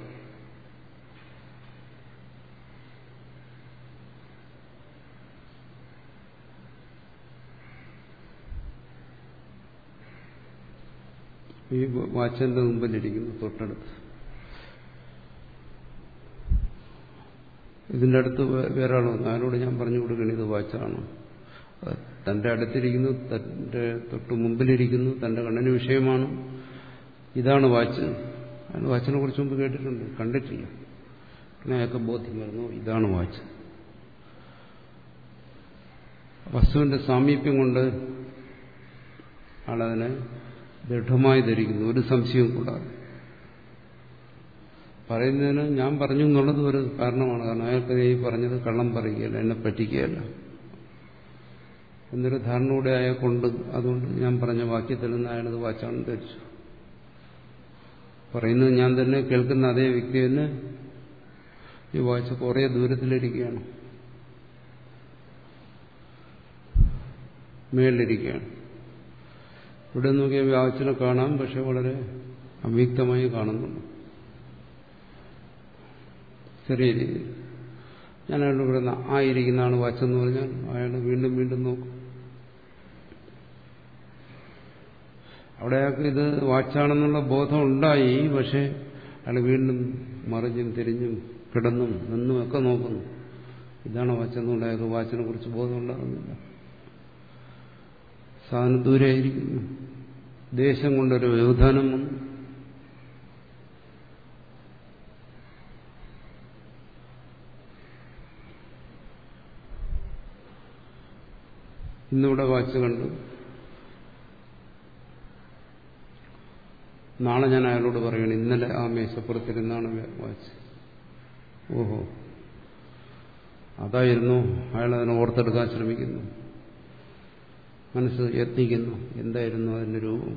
ഈ വാച്ചന്റെ മുമ്പിലിരിക്കുന്നു, തൊട്ടടുത്ത്. ഇതിൻ്റെ അടുത്ത് വേറെ ആൾ വന്നു. അതിനോട് ഞാൻ പറഞ്ഞു കൊടുക്കണം ഇത് വാച്ചാണ്. തന്റെ അടുത്തിരിക്കുന്നു, തന്റെ തൊട്ട് മുമ്പിലിരിക്കുന്നു, തന്റെ കണ്ണിന് വിഷയമാണ്. ഇതാണ് വാച്ച്. അയാൾ വാച്ചിനെ കുറിച്ച് മുമ്പ് കേട്ടിട്ടുണ്ട്, കണ്ടിട്ടില്ല. പിന്നെ അയാൾക്ക് ബോധ്യം വരുന്നു ഇതാണ് വാച്ച്. വസ്തുവിന്റെ സാമീപ്യം കൊണ്ട് ആളതിനെ ദൃഢമായി ധരിക്കുന്നു, ഒരു സംശയവും കൂടാതെ. പറയുന്നതിന് ഞാൻ പറഞ്ഞു എന്നുള്ളത് ഒരു കാരണമാണ്. കാരണം അയാൾക്ക് ഈ പറഞ്ഞത് കള്ളം പറയുകയല്ല, എന്നെ പറ്റിക്കുകയല്ല എന്നൊരു ധാരണയോടെ അയാൾക്കുണ്ട്. അതുകൊണ്ട് ഞാൻ പറഞ്ഞ വാക്യത്തിൽ നിന്ന് അയാളത് വാച്ചാണെന്ന് ധരിച്ചു. പറയുന്നത് ഞാൻ തന്നെ, കേൾക്കുന്ന അതേ വ്യക്തി തന്നെ ഈ വാച്ച് കുറേ ദൂരത്തിലിരിക്കുകയാണ്, മേളിലിരിക്കുകയാണ്. ഇവിടെ നോക്കിയാൽ വാച്ചിനെ കാണാം, പക്ഷെ വളരെ അവ്യക്തമായി കാണുന്നുണ്ട്, ചെറിയ രീതിയിൽ. ഞാൻ അയാളോട് പറയുന്ന ആ ഇരിക്കുന്നതാണ് വാച്ചെന്ന് പറഞ്ഞാൽ അയാൾ വീണ്ടും വീണ്ടും നോക്കും. അവിടെ അയാൾക്ക് ഇത് വാച്ചാണെന്നുള്ള ബോധം ഉണ്ടായി. പക്ഷെ അയാൾ വീണ്ടും മറിഞ്ഞും തിരിഞ്ഞും കിടന്നും നിന്നും ഒക്കെ നോക്കുന്നു. ഇതാണ് വാച്ചെന്നുകൊണ്ട് അയാൾക്ക് വാച്ചിനെ കുറിച്ച് ബോധം ഉണ്ടാകുന്നില്ല. സാധനം ദൂരെയായിരിക്കുന്നു. ദേശം കൊണ്ടൊരു വ്യവധാനം വന്നു. ഇന്നിവിടെ വാച്ച് കണ്ടു, നാളെ ഞാൻ അയാളോട് പറയണം ഇന്നലെ ആ മേശപ്പുറത്തിരുന്നാണ് വാച്ച്. ഓഹോ, അതായിരുന്നു. അയാൾ അതിനെ ഓർത്തെടുക്കാൻ ശ്രമിക്കുന്നു, മനസ്സ് യത്നിക്കുന്നു, എന്തായിരുന്നു അതിൻ്റെ രൂപം.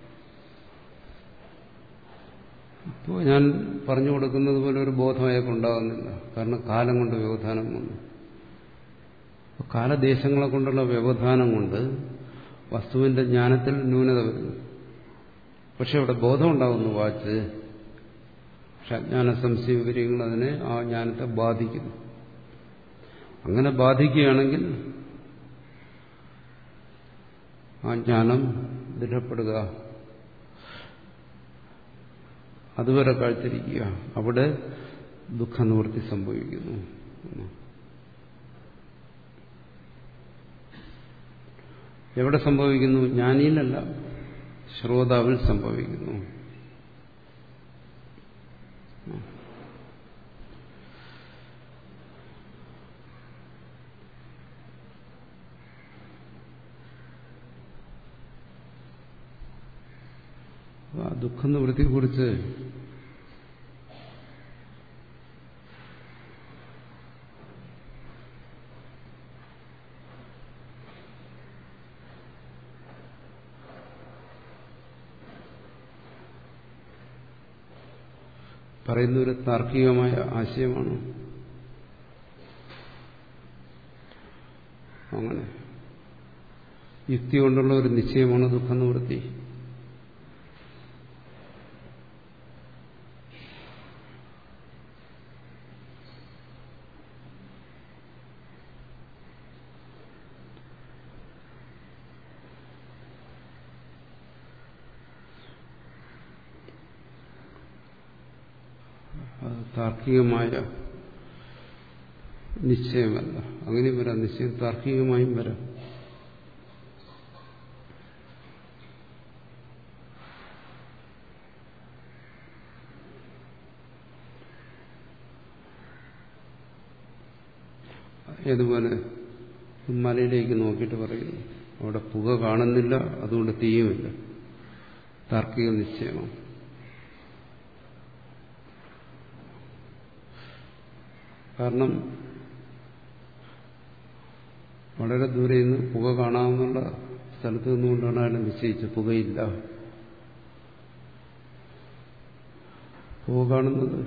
ഇപ്പോൾ ഞാൻ പറഞ്ഞു കൊടുക്കുന്നത് പോലെ ഒരു ബോധം അയാൾക്കുണ്ടാകുന്നില്ല. കാരണം കാലം കൊണ്ട് വ്യവധാനം വന്നു. കാലദേശങ്ങളെ കൊണ്ടുള്ള വ്യവധാനം കൊണ്ട് വസ്തുവിന്റെ ജ്ഞാനത്തിൽ ന്യൂനത വരുന്നു. പക്ഷെ അവിടെ ബോധം ഉണ്ടാകുന്നു വാച്ച്. പക്ഷെ അജ്ഞാന സംശയ വിവരങ്ങൾ അതിനെ, ആ ജ്ഞാനത്തെ ബാധിക്കുന്നു. അങ്ങനെ ബാധിക്കുകയാണെങ്കിൽ ആ ജ്ഞാനം ദൃഢപ്പെടുക, അതുവരെ കാഴ്ചരിക്കുക. അവിടെ ദുഃഖനിവൃത്തി സംഭവിക്കുന്നു. എവിടെ സംഭവിക്കുന്നു? ജ്ഞാനിയിലല്ല, ശ്രോതാവിൽ സംഭവിക്കുന്നു. ആ ദുഃഖനിവൃത്തിയെക്കുറിച്ച് പറയുന്ന ഒരു താർക്കികമായ ആശയമാണ്. അങ്ങനെ യുക്തി കൊണ്ടുള്ള ഒരു നിശ്ചയമാണ് ദുഃഖനിവൃത്തി. താർക്കികമായ നിശ്ചയമല്ല. അങ്ങനെയും വരാം, നിശ്ചയം താർക്കികമായും വരാം. ഏതുപോലെ മലയിലേക്ക് നോക്കിയിട്ട് പറയുന്നു അവിടെ പുക കാണുന്നില്ല, അതുകൊണ്ട് തീയുമില്ല. താർക്കിക നിശ്ചയമാണ്. കാരണം വളരെ ദൂരെ നിന്ന് പുക കാണാമെന്നുള്ള സ്ഥലത്ത് നിന്നുകൊണ്ടാണ് അയാൾ നിശ്ചയിച്ചത് പുകയില്ല. പുക കാണുന്നത്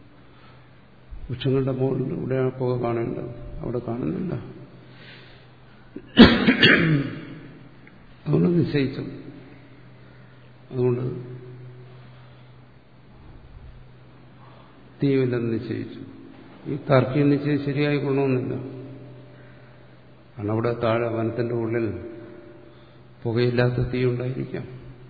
വൃക്ഷങ്ങളുടെ മുകളിലൂടെയാണ് പുക കാണേണ്ടത്, അവിടെ കാണുന്നില്ല. അതുകൊണ്ട് നിശ്ചയിച്ചു. അതുകൊണ്ട് തീയില്ലെന്ന് നിശ്ചയിച്ചു. ഈ താർക്കികം നിശ്ചയം ശരിയായി കൊള്ളണമെന്നില്ല. കാരണം അവിടെ താഴെ വനത്തിന്റെ ഉള്ളിൽ പുകയില്ലാത്ത തീ ഉണ്ടായിരിക്കാം.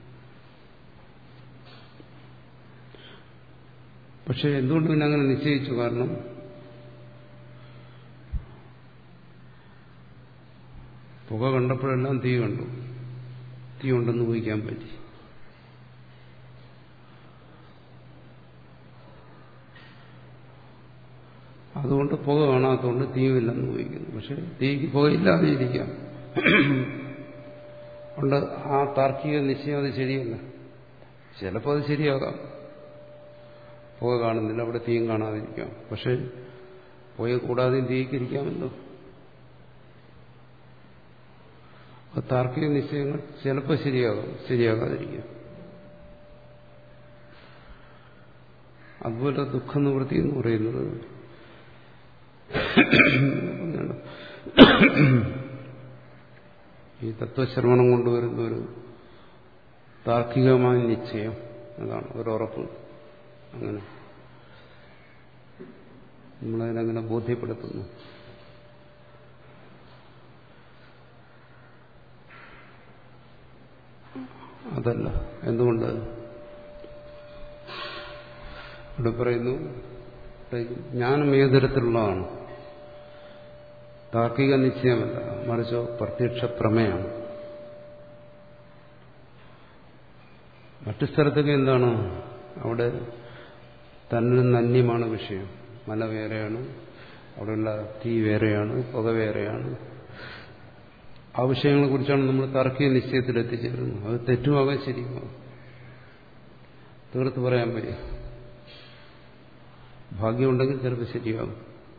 പക്ഷെ എന്തുകൊണ്ട് പിന്നെ അങ്ങനെ നിശ്ചയിച്ചു? കാരണം പുക കണ്ടപ്പോഴെല്ലാം തീ കണ്ടു. തീ ഉണ്ടെന്ന് ഊഹിക്കാൻ പറ്റി. അതുകൊണ്ട് പുക കാണാത്തതുകൊണ്ട് തീയുമില്ലെന്ന് ഊഹിക്കുന്നു. പക്ഷെ തീക്ക് പുകയില്ലാതെ ഇരിക്കാം. അതുകൊണ്ട് ആ താർക്കിക നിശ്ചയം അത് ശരിയല്ല. ചിലപ്പോൾ അത് ശരിയാകാം. പുക കാണുന്നില്ല, അവിടെ തീയും കാണാതിരിക്കാം. പക്ഷെ പുക കൂടാതെയും തീയിക്കിരിക്കാമല്ലോ. താർക്കിക നിശ്ചയങ്ങൾ ചിലപ്പോൾ ശരിയാകാം, ശരിയാകാതിരിക്കാം. അതുപോലെ ദുഃഖനിവൃത്തി എന്ന് പറയുന്നത് ഈ തത്വശ്രവണം കൊണ്ടുവരുന്ന ഒരു താർക്കികമായ നിശ്ചയം, അതാണ് ഒരു ഉറപ്പ്. അങ്ങനെ നമ്മളതിനങ്ങനെ ബോധ്യപ്പെടുത്തുന്നു. അതല്ല. എന്തുകൊണ്ട്? ഇവിടെ പറയുന്നു ജ്ഞാനം ഏത് തരത്തിലുള്ളതാണ്? താർക്കിക നിശ്ചയമല്ല, മറിച്ചോ പ്രത്യക്ഷ പ്രമേയാണ്. മറ്റു സ്ഥലത്തൊക്കെ എന്താണ്? അവിടെ തന്നിൽ നിന്ന് അന്യമാണ് വിഷയം. മല വേറെയാണ്, അവിടെയുള്ള തീ വേറെയാണ്, പുക വേറെയാണ്. ആ വിഷയങ്ങളെ കുറിച്ചാണ് നമ്മൾ താർക്കിക നിശ്ചയത്തിൽ എത്തിച്ചേരുന്നത്. അത് തെറ്റുമാകാൻ ശരിയുമാകും. തീർത്ത് പറയാൻ വയ്യ. ഭാഗ്യമുണ്ടെങ്കിൽ ചിലപ്പോൾ ശരിയാകും.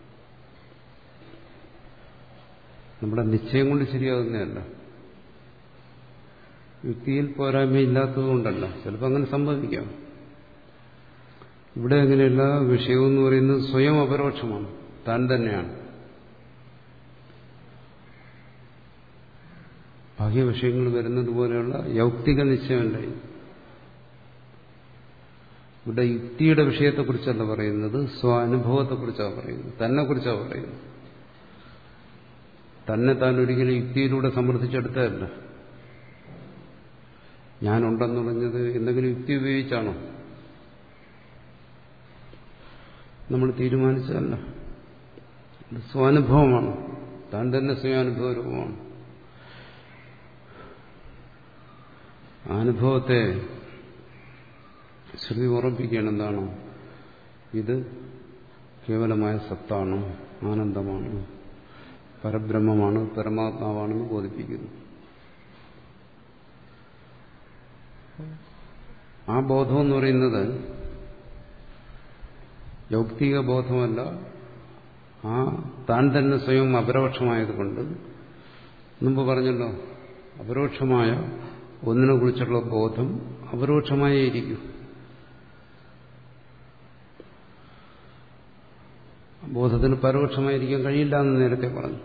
നമ്മുടെ നിശ്ചയം കൊണ്ട് ശരിയാകുന്നതല്ല, യുക്തിയിൽ പോരായ്മയില്ലാത്തതുകൊണ്ടല്ല. ചിലപ്പോൾ അങ്ങനെ സംഭവിക്കാം. ഇവിടെ അങ്ങനെയല്ല. വിഷയമെന്ന് പറയുന്നത് സ്വയം അപരോക്ഷമാണ്, താൻ തന്നെയാണ്. ബാഹ്യ വിഷയങ്ങൾ വരുന്നത് പോലെയുള്ള യൗക്തിക നിശ്ചയമല്ല. ഇവിടെ യുക്തിയുടെ വിഷയത്തെക്കുറിച്ചല്ല പറയുന്നത്, സ്വാനുഭവത്തെക്കുറിച്ചാണ് പറയുന്നത്, തന്നെ കുറിച്ചാണ് പറയുന്നത്. തന്നെ താൻ ഒരിക്കലും യുക്തിയിലൂടെ സമർത്ഥിച്ചെടുത്തതല്ല. ഞാനുണ്ടെന്ന് പറഞ്ഞത് എന്തെങ്കിലും യുക്തി ഉപയോഗിച്ചാണോ നമ്മൾ തീരുമാനിച്ചതല്ല. സ്വാനുഭവമാണ്, താൻ തന്നെ സ്വയാനുഭവ രൂപമാണ്. അനുഭവത്തെ ശ്രുതി ഉറപ്പിക്കുകയാണ്. എന്താണ്? ഇത് കേവലമായ സത്താണ്, ആനന്ദമാണ്, പരബ്രഹ്മമാണ്, പരമാത്മാവാണെന്ന് ബോധിപ്പിക്കുന്നു. ആ ബോധം എന്ന് പറയുന്നത് യൗക്തിക ബോധമല്ല. ആ താൻ തന്നെ സ്വയം അപരോക്ഷമായതുകൊണ്ട്, മുമ്പ് പറഞ്ഞല്ലോ, അപരോക്ഷമായ ഒന്നിനെ കുറിച്ചുള്ള ബോധം അപരോക്ഷമായേ ഇരിക്കും. ബോധത്തിന് പരോക്ഷമായിരിക്കാൻ കഴിയില്ല എന്ന് നേരത്തെ പറഞ്ഞു.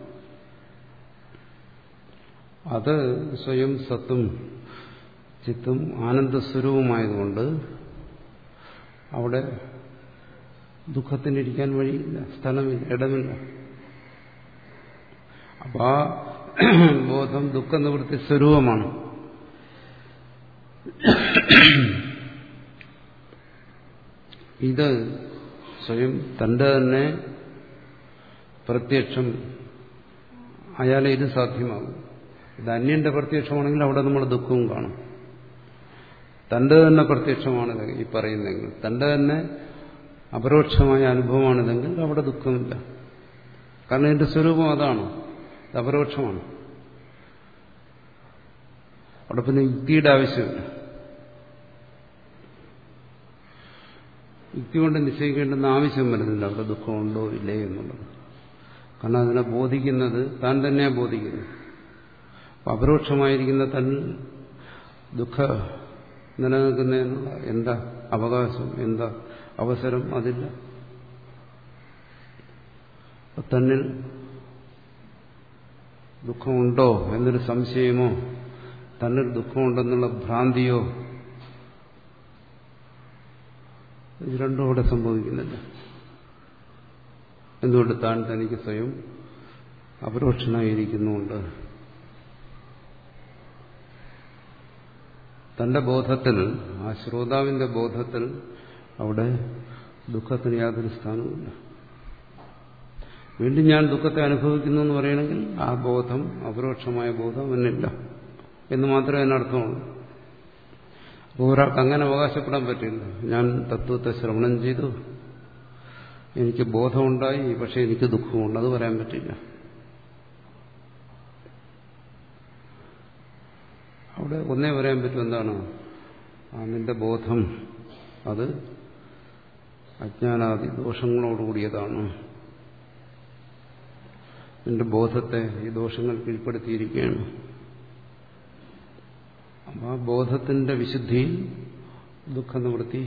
അത് സ്വയം സത്തും ചിത്തും ആനന്ദസ്വരൂപമായതുകൊണ്ട് അവിടെ ദുഃഖത്തിനിരിക്കാൻ വഴിയില്ല, സ്ഥലമില്ല, ഇടമില്ല. അപ്പൊ ആ ബോധം ദുഃഖനിവൃത്തി സ്വരൂപമാണ്. ഇത് സ്വയം തന്റെ തന്നെ പ്രത്യക്ഷം അയാളെ ഇത് സാധ്യമാകും. ഇത് അന്യന്റെ പ്രത്യക്ഷമാണെങ്കിൽ അവിടെ നമ്മൾ ദുഃഖവും കാണും. തന്റെ തന്നെ പ്രത്യക്ഷമാണ് ഈ പറയുന്നതെങ്കിൽ, തന്റെ തന്നെ അപരോക്ഷമായ അനുഭവമാണിതെങ്കിൽ അവിടെ ദുഃഖമില്ല. കാരണം എന്റെ സ്വരൂപം അതാണ്, ഇത് അപരോക്ഷമാണ്. അവിടെ പിന്നെ യുക്തിയുടെ ആവശ്യമില്ല. യുക്തി കൊണ്ട് നിശ്ചയിക്കേണ്ടെന്ന് ആവശ്യം വരുന്നില്ല അവിടെ ദുഃഖമുണ്ടോ ഇല്ലേ എന്നുള്ളത്. കാരണം അതിനെ ബോധിക്കുന്നത് താൻ തന്നെയാണ് ബോധിക്കുന്നത്. അപ്പം അപരോക്ഷമായിരിക്കുന്ന തന്നിൽ ദുഃഖ നിലനിൽക്കുന്നതിനുള്ള എന്താ അവകാശം, എന്താ അവസരം? അതില്ല. തന്നിൽ ദുഃഖമുണ്ടോ എന്നൊരു സംശയമോ തന്നിൽ ദുഃഖമുണ്ടെന്നുള്ള ഭ്രാന്തിയോ ഇത് രണ്ടും അവിടെ സംഭവിക്കുന്നില്ല. എന്തുകൊണ്ട്? താൻ തനിക്ക് സ്വയം അപരോക്ഷനായിരിക്കുന്നുണ്ട്. തന്റെ ബോധത്തിൽ, ആ ശ്രോതാവിന്റെ ബോധത്തിൽ അവിടെ ദുഃഖത്തിന് യാതൊരു സ്ഥാനവുമില്ല. വീണ്ടും ഞാൻ ദുഃഖത്തെ അനുഭവിക്കുന്നു എന്ന് പറയണമെങ്കിൽ ആ ബോധം, അപരോക്ഷമായ ബോധം എന്നില്ല എന്ന് മാത്രമേ അതിനർത്ഥമുള്ളൂ. അപ്പോൾ ഒരാൾക്ക് അങ്ങനെ അവകാശപ്പെടാൻ പറ്റില്ല. ഞാൻ തത്വത്തെ ശ്രവണം ചെയ്തു, എനിക്ക് ബോധമുണ്ടായി, പക്ഷെ എനിക്ക് ദുഃഖമുണ്ട്, അത് പറയാൻ പറ്റില്ല. അവിടെ ഒന്നേ പറയാൻ പറ്റും, എന്താണ്? ആ നിന്റെ ബോധം അത് അജ്ഞാനാദി ദോഷങ്ങളോടുകൂടിയതാണ്. നിന്റെ ബോധത്തെ ഈ ദോഷങ്ങൾ കീഴ്പ്പെടുത്തിയിരിക്കുകയാണ്. അപ്പം ആ ബോധത്തിന്റെ വിശുദ്ധിയിൽ ദുഃഖനിവൃത്തി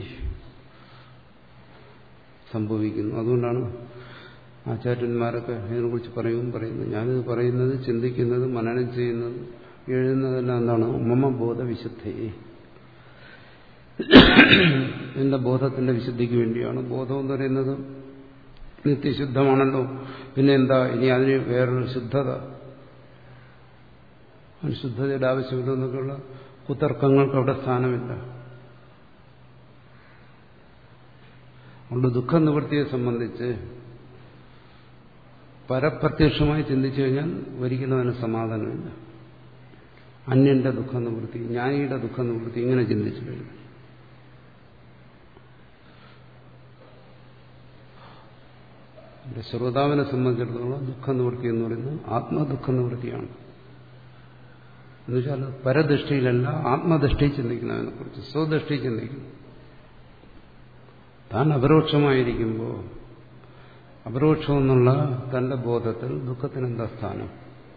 സംഭവിക്കുന്നു. അതുകൊണ്ടാണ് ആചാര്യന്മാരൊക്കെ ഇതിനെക്കുറിച്ച് പറയും പറയുന്നത്. ഞാനിത് പറയുന്നത്, ചിന്തിക്കുന്നത്, മനനം ചെയ്യുന്നത്, എഴുതുന്നതെല്ലാം എന്താണ്? മമ ബോധവിശുദ്ധയെ, എന്റെ ബോധത്തിന്റെ വിശുദ്ധിക്ക് വേണ്ടിയാണ്. ബോധം എന്ന് പറയുന്നത് നിത്യശുദ്ധമാണല്ലോ, പിന്നെ എന്താ ഇനി അതിന് വേറൊരു ശുദ്ധത, ശുദ്ധതയുടെ ആവശ്യമില്ല എന്നൊക്കെയുള്ള കുതർക്കങ്ങൾക്ക് അവിടെ സ്ഥാനമില്ല. അതുകൊണ്ട് ദുഃഖനിവൃത്തിയെ സംബന്ധിച്ച് പരപ്രത്യക്ഷമായി ചിന്തിച്ചു കഴിഞ്ഞാൽ ഒരിക്കലും അതിന് സമാധാനമില്ല. അന്യന്റെ ദുഃഖനിവൃത്തി, ജ്ഞാനിയുടെ ദുഃഖനിവൃത്തി, ഇങ്ങനെ ചിന്തിച്ചു കഴിഞ്ഞു. ശ്രോതാവിനെ സംബന്ധിച്ചിടത്തോളം ദുഃഖനിവൃത്തി എന്ന് പറയുന്നത് ആത്മദുഃഖനിവൃത്തിയാണ്. എന്നുവെച്ചാൽ പരദൃഷ്ടിയിലല്ല, ആത്മദൃഷ്ടി ചിന്തിക്കുന്നതിനെ കുറിച്ച്, സ്വദൃഷ്ടി ചിന്തിക്കുന്നു. താൻ അപരോക്ഷമായിരിക്കുമ്പോൾ അപരോക്ഷം എന്നുള്ള തന്റെ ബോധത്തിൽ ദുഃഖത്തിനെന്താ സ്ഥാനം?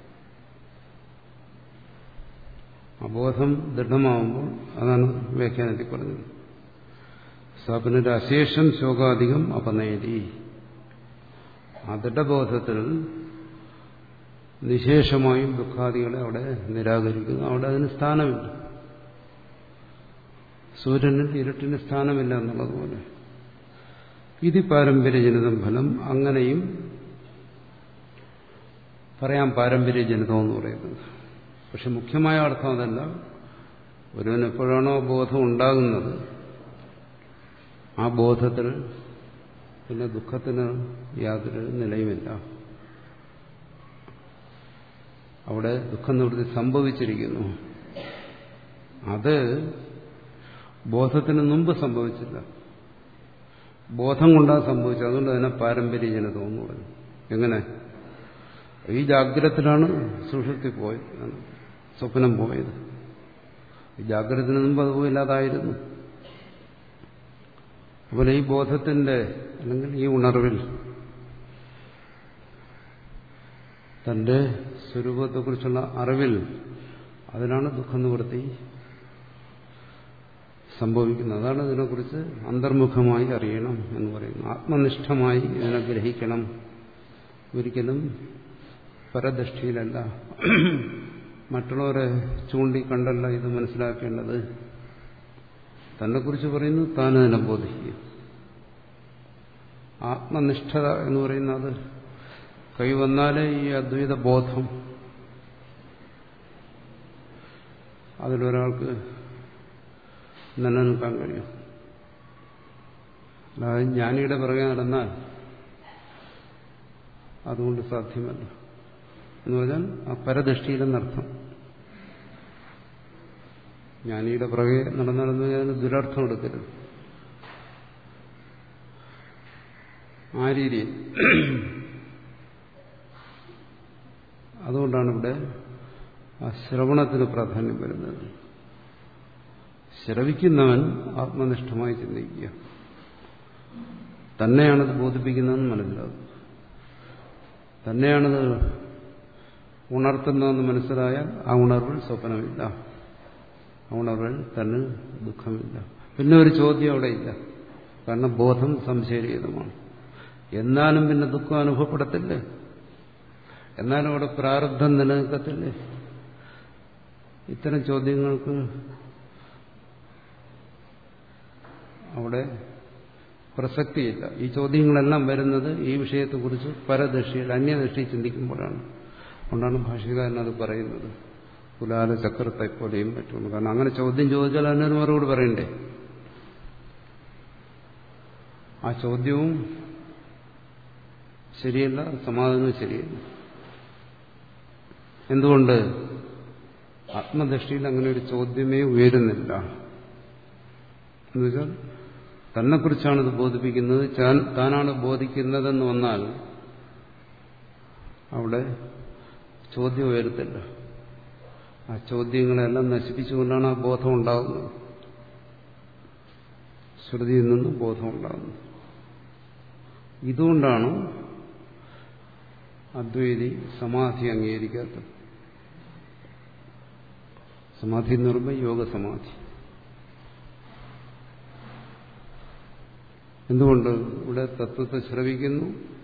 അബോധം ദൃഢമാവുമ്പോൾ, അതാണ് വ്യാഖ്യാനത്തിൽ പറഞ്ഞത്, സപനയുടെ അശേഷം ശോകാധികം അപനയതി. ആ ദൃഢബോധത്തിൽ നിശേഷമായും ദുഃഖാദികളെ അവിടെ നിരാകരിക്കുന്നു. അവിടെ അതിന് സ്ഥാനമില്ല. സൂര്യനിൽ ഇരുട്ടിന് സ്ഥാനമില്ല എന്നുള്ളതുപോലെ ഇത് പാരമ്പര്യജനിതം ഫലം. അങ്ങനെയും പറയാം പാരമ്പര്യജനിതം എന്ന് പറയുന്നത്. പക്ഷെ മുഖ്യമായ അർത്ഥം അതല്ല. ഒരുവന് എപ്പോഴാണോ ബോധം ഉണ്ടാകുന്നത്, ആ ബോധത്തിൽ പിന്നെ ദുഃഖത്തിന് യാതൊരു നിലയുമില്ല. അവിടെ ദുഃഖനിവൃത്തി സംഭവിച്ചിരിക്കുന്നു. അത് ബോധത്തിന് മുമ്പ് സംഭവിച്ചില്ല, ബോധം കൊണ്ടാണ് സംഭവിച്ചത്. അതുകൊണ്ട് തന്നെ പാരമ്പര്യജനിതം എന്ന് പറഞ്ഞു. എങ്ങനെ? ഈ ജാഗ്രതത്തിലാണ് സുഷുപ്തി പോയത്, സ്വപ്നം പോയത്. ഈ ജാഗ്രതത്തിന് മുമ്പ് അത് പോയില്ലാതായിരുന്നു. അതുപോലെ ഈ ബോധത്തിന്റെ അല്ലെങ്കിൽ ഈ ഉണർവിൽ തന്റെ സ്വരൂപത്തെക്കുറിച്ചുള്ള അറിവിൽ അതിനാണ് ദുഃഖനിവൃത്തി സംഭവിക്കുന്നത്. അതാണ് ഇതിനെക്കുറിച്ച് അന്തർമുഖമായി അറിയണം എന്ന് പറയുന്നത്. ആത്മനിഷ്ഠമായി ഇതിനെ ഗ്രഹിക്കണം, ഒരിക്കലും പരദൃഷ്ടിയിലല്ല, മറ്റുള്ളവരെ ചൂണ്ടിക്കണ്ടല്ല ഇത് മനസ്സിലാക്കേണ്ടത്. തന്നെക്കുറിച്ച് പറയുന്നു, താൻ അതിനെ ബോധിക്കുക. ആത്മനിഷ്ഠത എന്ന് പറയുന്നത് കൈവന്നാലേ ഈ അദ്വൈത ബോധം അതിലൊരാൾക്ക് നിലനിൽക്കാൻ കഴിയും. അതായത് ജ്ഞാനിയുടെ പിറകെ നടന്നാൽ അതുകൊണ്ട് സാധ്യമല്ല എന്ന് പറഞ്ഞാൽ ആ പരദൃഷ്ടിയിലെന്നർത്ഥം. ജ്ഞാനിയുടെ പിറകെ നടന്നാലെന്ന് പറഞ്ഞാൽ അതിന് ദുരർത്ഥം എടുക്കരുത്. ആ രീതിയിൽ അതുകൊണ്ടാണ് ഇവിടെ ആ ശ്രവണത്തിന് പ്രാധാന്യം വരുന്നത്. ശ്രവിക്കുന്നവൻ ആത്മനിഷ്ഠമായി ചിന്തിക്കുക, തന്നെയാണത് ബോധിപ്പിക്കുന്നതെന്ന് മനസ്സിലാകും, തന്നെയാണത് ഉണർത്തുന്നതെന്ന് മനസ്സിലായാൽ ആ ഉണർവിൽ സ്വപ്നമില്ല, ആ ഉണർവിൽ തന്നെ ദുഃഖമില്ല. പിന്നെ ഒരു ചോദ്യം അവിടെ ഇല്ല, കാരണം ബോധം സംശയരഹിതമാണ്. എന്നാലും പിന്നെ ദുഃഖം അനുഭവപ്പെടത്തില്ലേ? എന്നാലും അവിടെ പ്രാരബ്ധം നിലനിൽക്കത്തില്ലേ? ഇത്തരം ചോദ്യങ്ങൾക്ക് അവിടെ പ്രസക്തിയില്ല. ഈ ചോദ്യങ്ങളെല്ലാം വരുന്നത് ഈ വിഷയത്തെക്കുറിച്ച് പരദൃഷ്ടിയിൽ അന്യദൃഷ്ടി ചിന്തിക്കുമ്പോഴാണ്. അതുകൊണ്ടാണ് ഭാഷ്യകാരൻ അത് പറയുന്നത്, കുലാല ചക്രത്തെ പോലെയും പറ്റുള്ളൂ. കാരണം അങ്ങനെ ചോദ്യം ചോദിച്ചാൽ അതിനൊരു മറുപടി പറയണ്ടേ. ആ ചോദ്യവും ശരിയല്ല, സമാധാനവും ശരിയല്ല. എന്തുകൊണ്ട്? ആത്മദൃഷ്ടിയിൽ അങ്ങനെ ഒരു ചോദ്യമേ ഉയരുന്നില്ല. എന്നുവെച്ചാൽ തന്നെക്കുറിച്ചാണ് ഇത് ബോധിപ്പിക്കുന്നത്, താനാണ് ബോധിക്കുന്നതെന്ന് വന്നാൽ അവിടെ ചോദ്യം ഉയരത്തില്ല. ആ ചോദ്യങ്ങളെല്ലാം നശിപ്പിച്ചുകൊണ്ടാണ് ആ ബോധം ഉണ്ടാകുന്നത്, ശ്രുതിയിൽ നിന്നും ബോധം ഉണ്ടാകുന്നത്. ഇതുകൊണ്ടാണ് അദ്വൈതി സമാധി അംഗീകരിക്കാത്തത്. സമാധി എന്ന് പറയുമ്പോൾ യോഗസമാധി. എന്തുകൊണ്ട്? ഇവിടെ തത്വത്തെ ശ്രവിക്കുന്നു,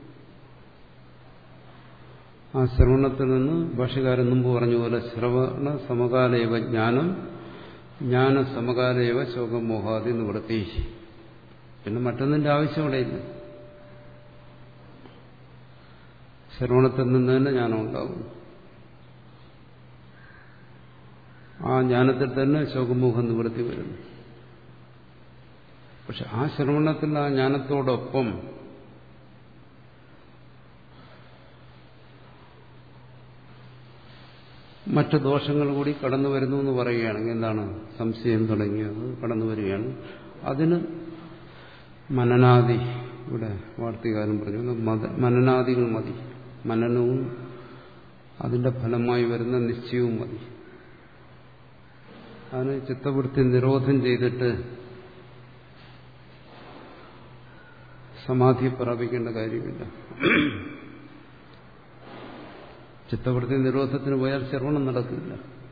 ആ ശ്രവണത്തിൽ നിന്ന് ഭാഷ്യകാരൻ മുമ്പ് പറഞ്ഞ പോലെ ശ്രവണ സമകാലയവ ജ്ഞാനം, ജ്ഞാന സമകാലയവ ശോകമോഹാദി നിവൃത്തി. പിന്നെ മറ്റൊന്നിന്റെ ആവശ്യം ഇവിടെയില്ല. ശ്രവണത്തിൽ നിന്ന് തന്നെ ജ്ഞാനം ഉണ്ടാകും. ആ ജ്ഞാനത്തിൽ തന്നെ ശോകമോഹ നിവൃത്തി വരുന്നു. പക്ഷെ ആ ശ്രവണത്തിൽ ആ ജ്ഞാനത്തോടൊപ്പം മറ്റു ദോഷങ്ങൾ കൂടി കടന്നു വരുന്നു എന്ന് പറയുകയാണെങ്കിൽ എന്താണ്? സംശയം തുടങ്ങിയത് കടന്നു വരികയാണ്. അതിന് മനനാദി, ഇവിടെ വാർത്തികാരൻ പറഞ്ഞു, മനനാദികൾ മതി. മനനവും അതിന്റെ ഫലമായി വരുന്ന നിശ്ചയവും മതി. അതിന് ചിത്തവൃത്തി നിരോധം ചെയ്തിട്ട് സമാധി പ്രാപിക്കേണ്ട കാര്യമില്ല. ചിത്തവൃത്തി നിരോധത്തിന് പോയാൽ ശ്രവണം നടക്കില്ല.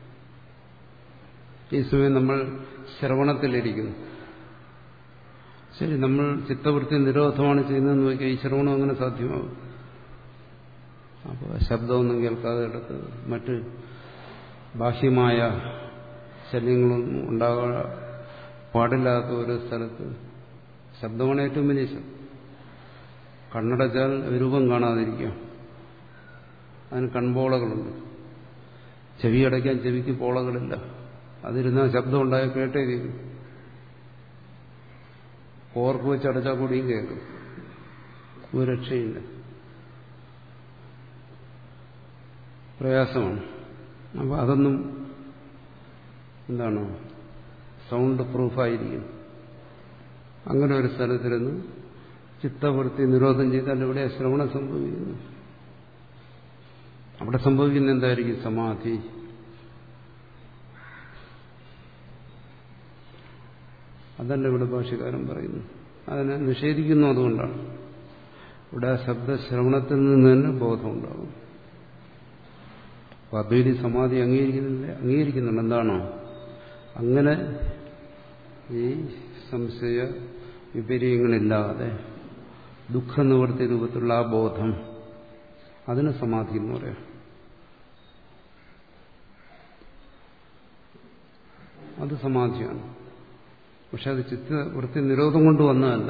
ഈ സമയം നമ്മൾ ശ്രവണത്തിലിരിക്കുന്നു. ശരി, നമ്മൾ ചിത്തവൃത്തി നിരോധമാണ് ചെയ്യുന്നതെന്ന് നോക്കിയാൽ ഈ ശ്രവണം അങ്ങനെ സാധ്യമാകും. അപ്പോൾ ശബ്ദമൊന്നും കേൾക്കാതെ എടുത്ത് മറ്റ് ബാഹ്യമായ ശല്യങ്ങളൊന്നും ഉണ്ടാകാൻ പാടില്ലാത്ത ഒരു സ്ഥലത്ത് ശബ്ദമാണ് ഏറ്റവും വലിയ ശബ്ദം. കണ്ണടച്ചാൽ രൂപം കാണാതിരിക്കാം, അതിന് കൺപോളകളുണ്ട്. ചെവി അടയ്ക്കാൻ ചെവിക്ക് പോളകളില്ല. അതിരുന്നാൽ ശബ്ദം ഉണ്ടായാൽ കേട്ടേ തീരും. കോർക്ക് വെച്ച് അടച്ചാൽ കൂടിയും കേൾക്കും. ഒരു രക്ഷയില്ല, പ്രയാസമാണ്. അപ്പം അതൊന്നും എന്താണ് സൗണ്ട് പ്രൂഫായിരിക്കും. അങ്ങനെ ഒരു സ്ഥലത്തിരുന്ന് ചിത്തവൃത്തി നിരോധം ചെയ്താൽ ഇവിടെ ശ്രവണം സംഭവിക്കുന്നു. അവിടെ സംഭവിക്കുന്ന എന്തായിരിക്കും? സമാധി. അതല്ല ഇവിടെ ഭാഷ്യകാരൻ പറയുന്നു. അതിനെ നിഷേധിക്കുന്നു. അതുകൊണ്ടാണ് ഇവിടെ ശബ്ദശ്രവണത്തിൽ നിന്ന് തന്നെ ബോധം ഉണ്ടാകും. അപ്പൊ അദ്വൈതി സമാധി അംഗീകരിക്കുന്നില്ല അംഗീകരിക്കുന്നുണ്ട് എന്താണോ അങ്ങനെ ഈ സംശയ വിപര്യങ്ങളില്ലാതെ ദുഃഖനിവൃത്തി രൂപത്തിലുള്ള ആ ബോധം, അതിന് സമാധി എന്ന് പറയാം. അത് സമാധിയാണ്. പക്ഷെ അത് ചിത്തവൃത്തി നിരോധം കൊണ്ട് വന്നതല്ല,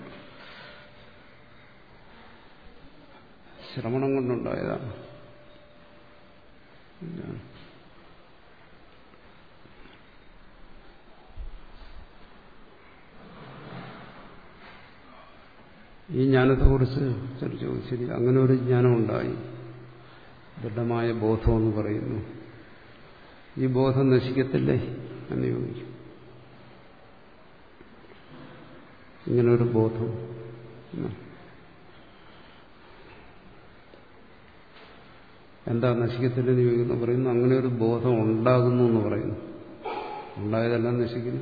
ശ്രവണം കൊണ്ടുണ്ടായതാണ്. ഈ ജ്ഞാനത്തെക്കുറിച്ച് ചർച്ച ചെയ്തു. ശരി, അങ്ങനെ ഒരു ജ്ഞാനം ഉണ്ടായി, ദൃഢമായ ബോധമെന്ന് പറയുന്നു. ഈ ബോധം നശിക്കത്തില്ലേ എന്ന് ചോദിക്കും. ഇങ്ങനൊരു ബോധം എന്താ നശിക്കത്തില്ലെന്ന് ചോദിക്കുന്നു. പറയുന്നു അങ്ങനെ ഒരു ബോധം ഉണ്ടാകുന്നു എന്ന് പറയുന്നു. ഉണ്ടായതെല്ലാം നശിക്കുന്നു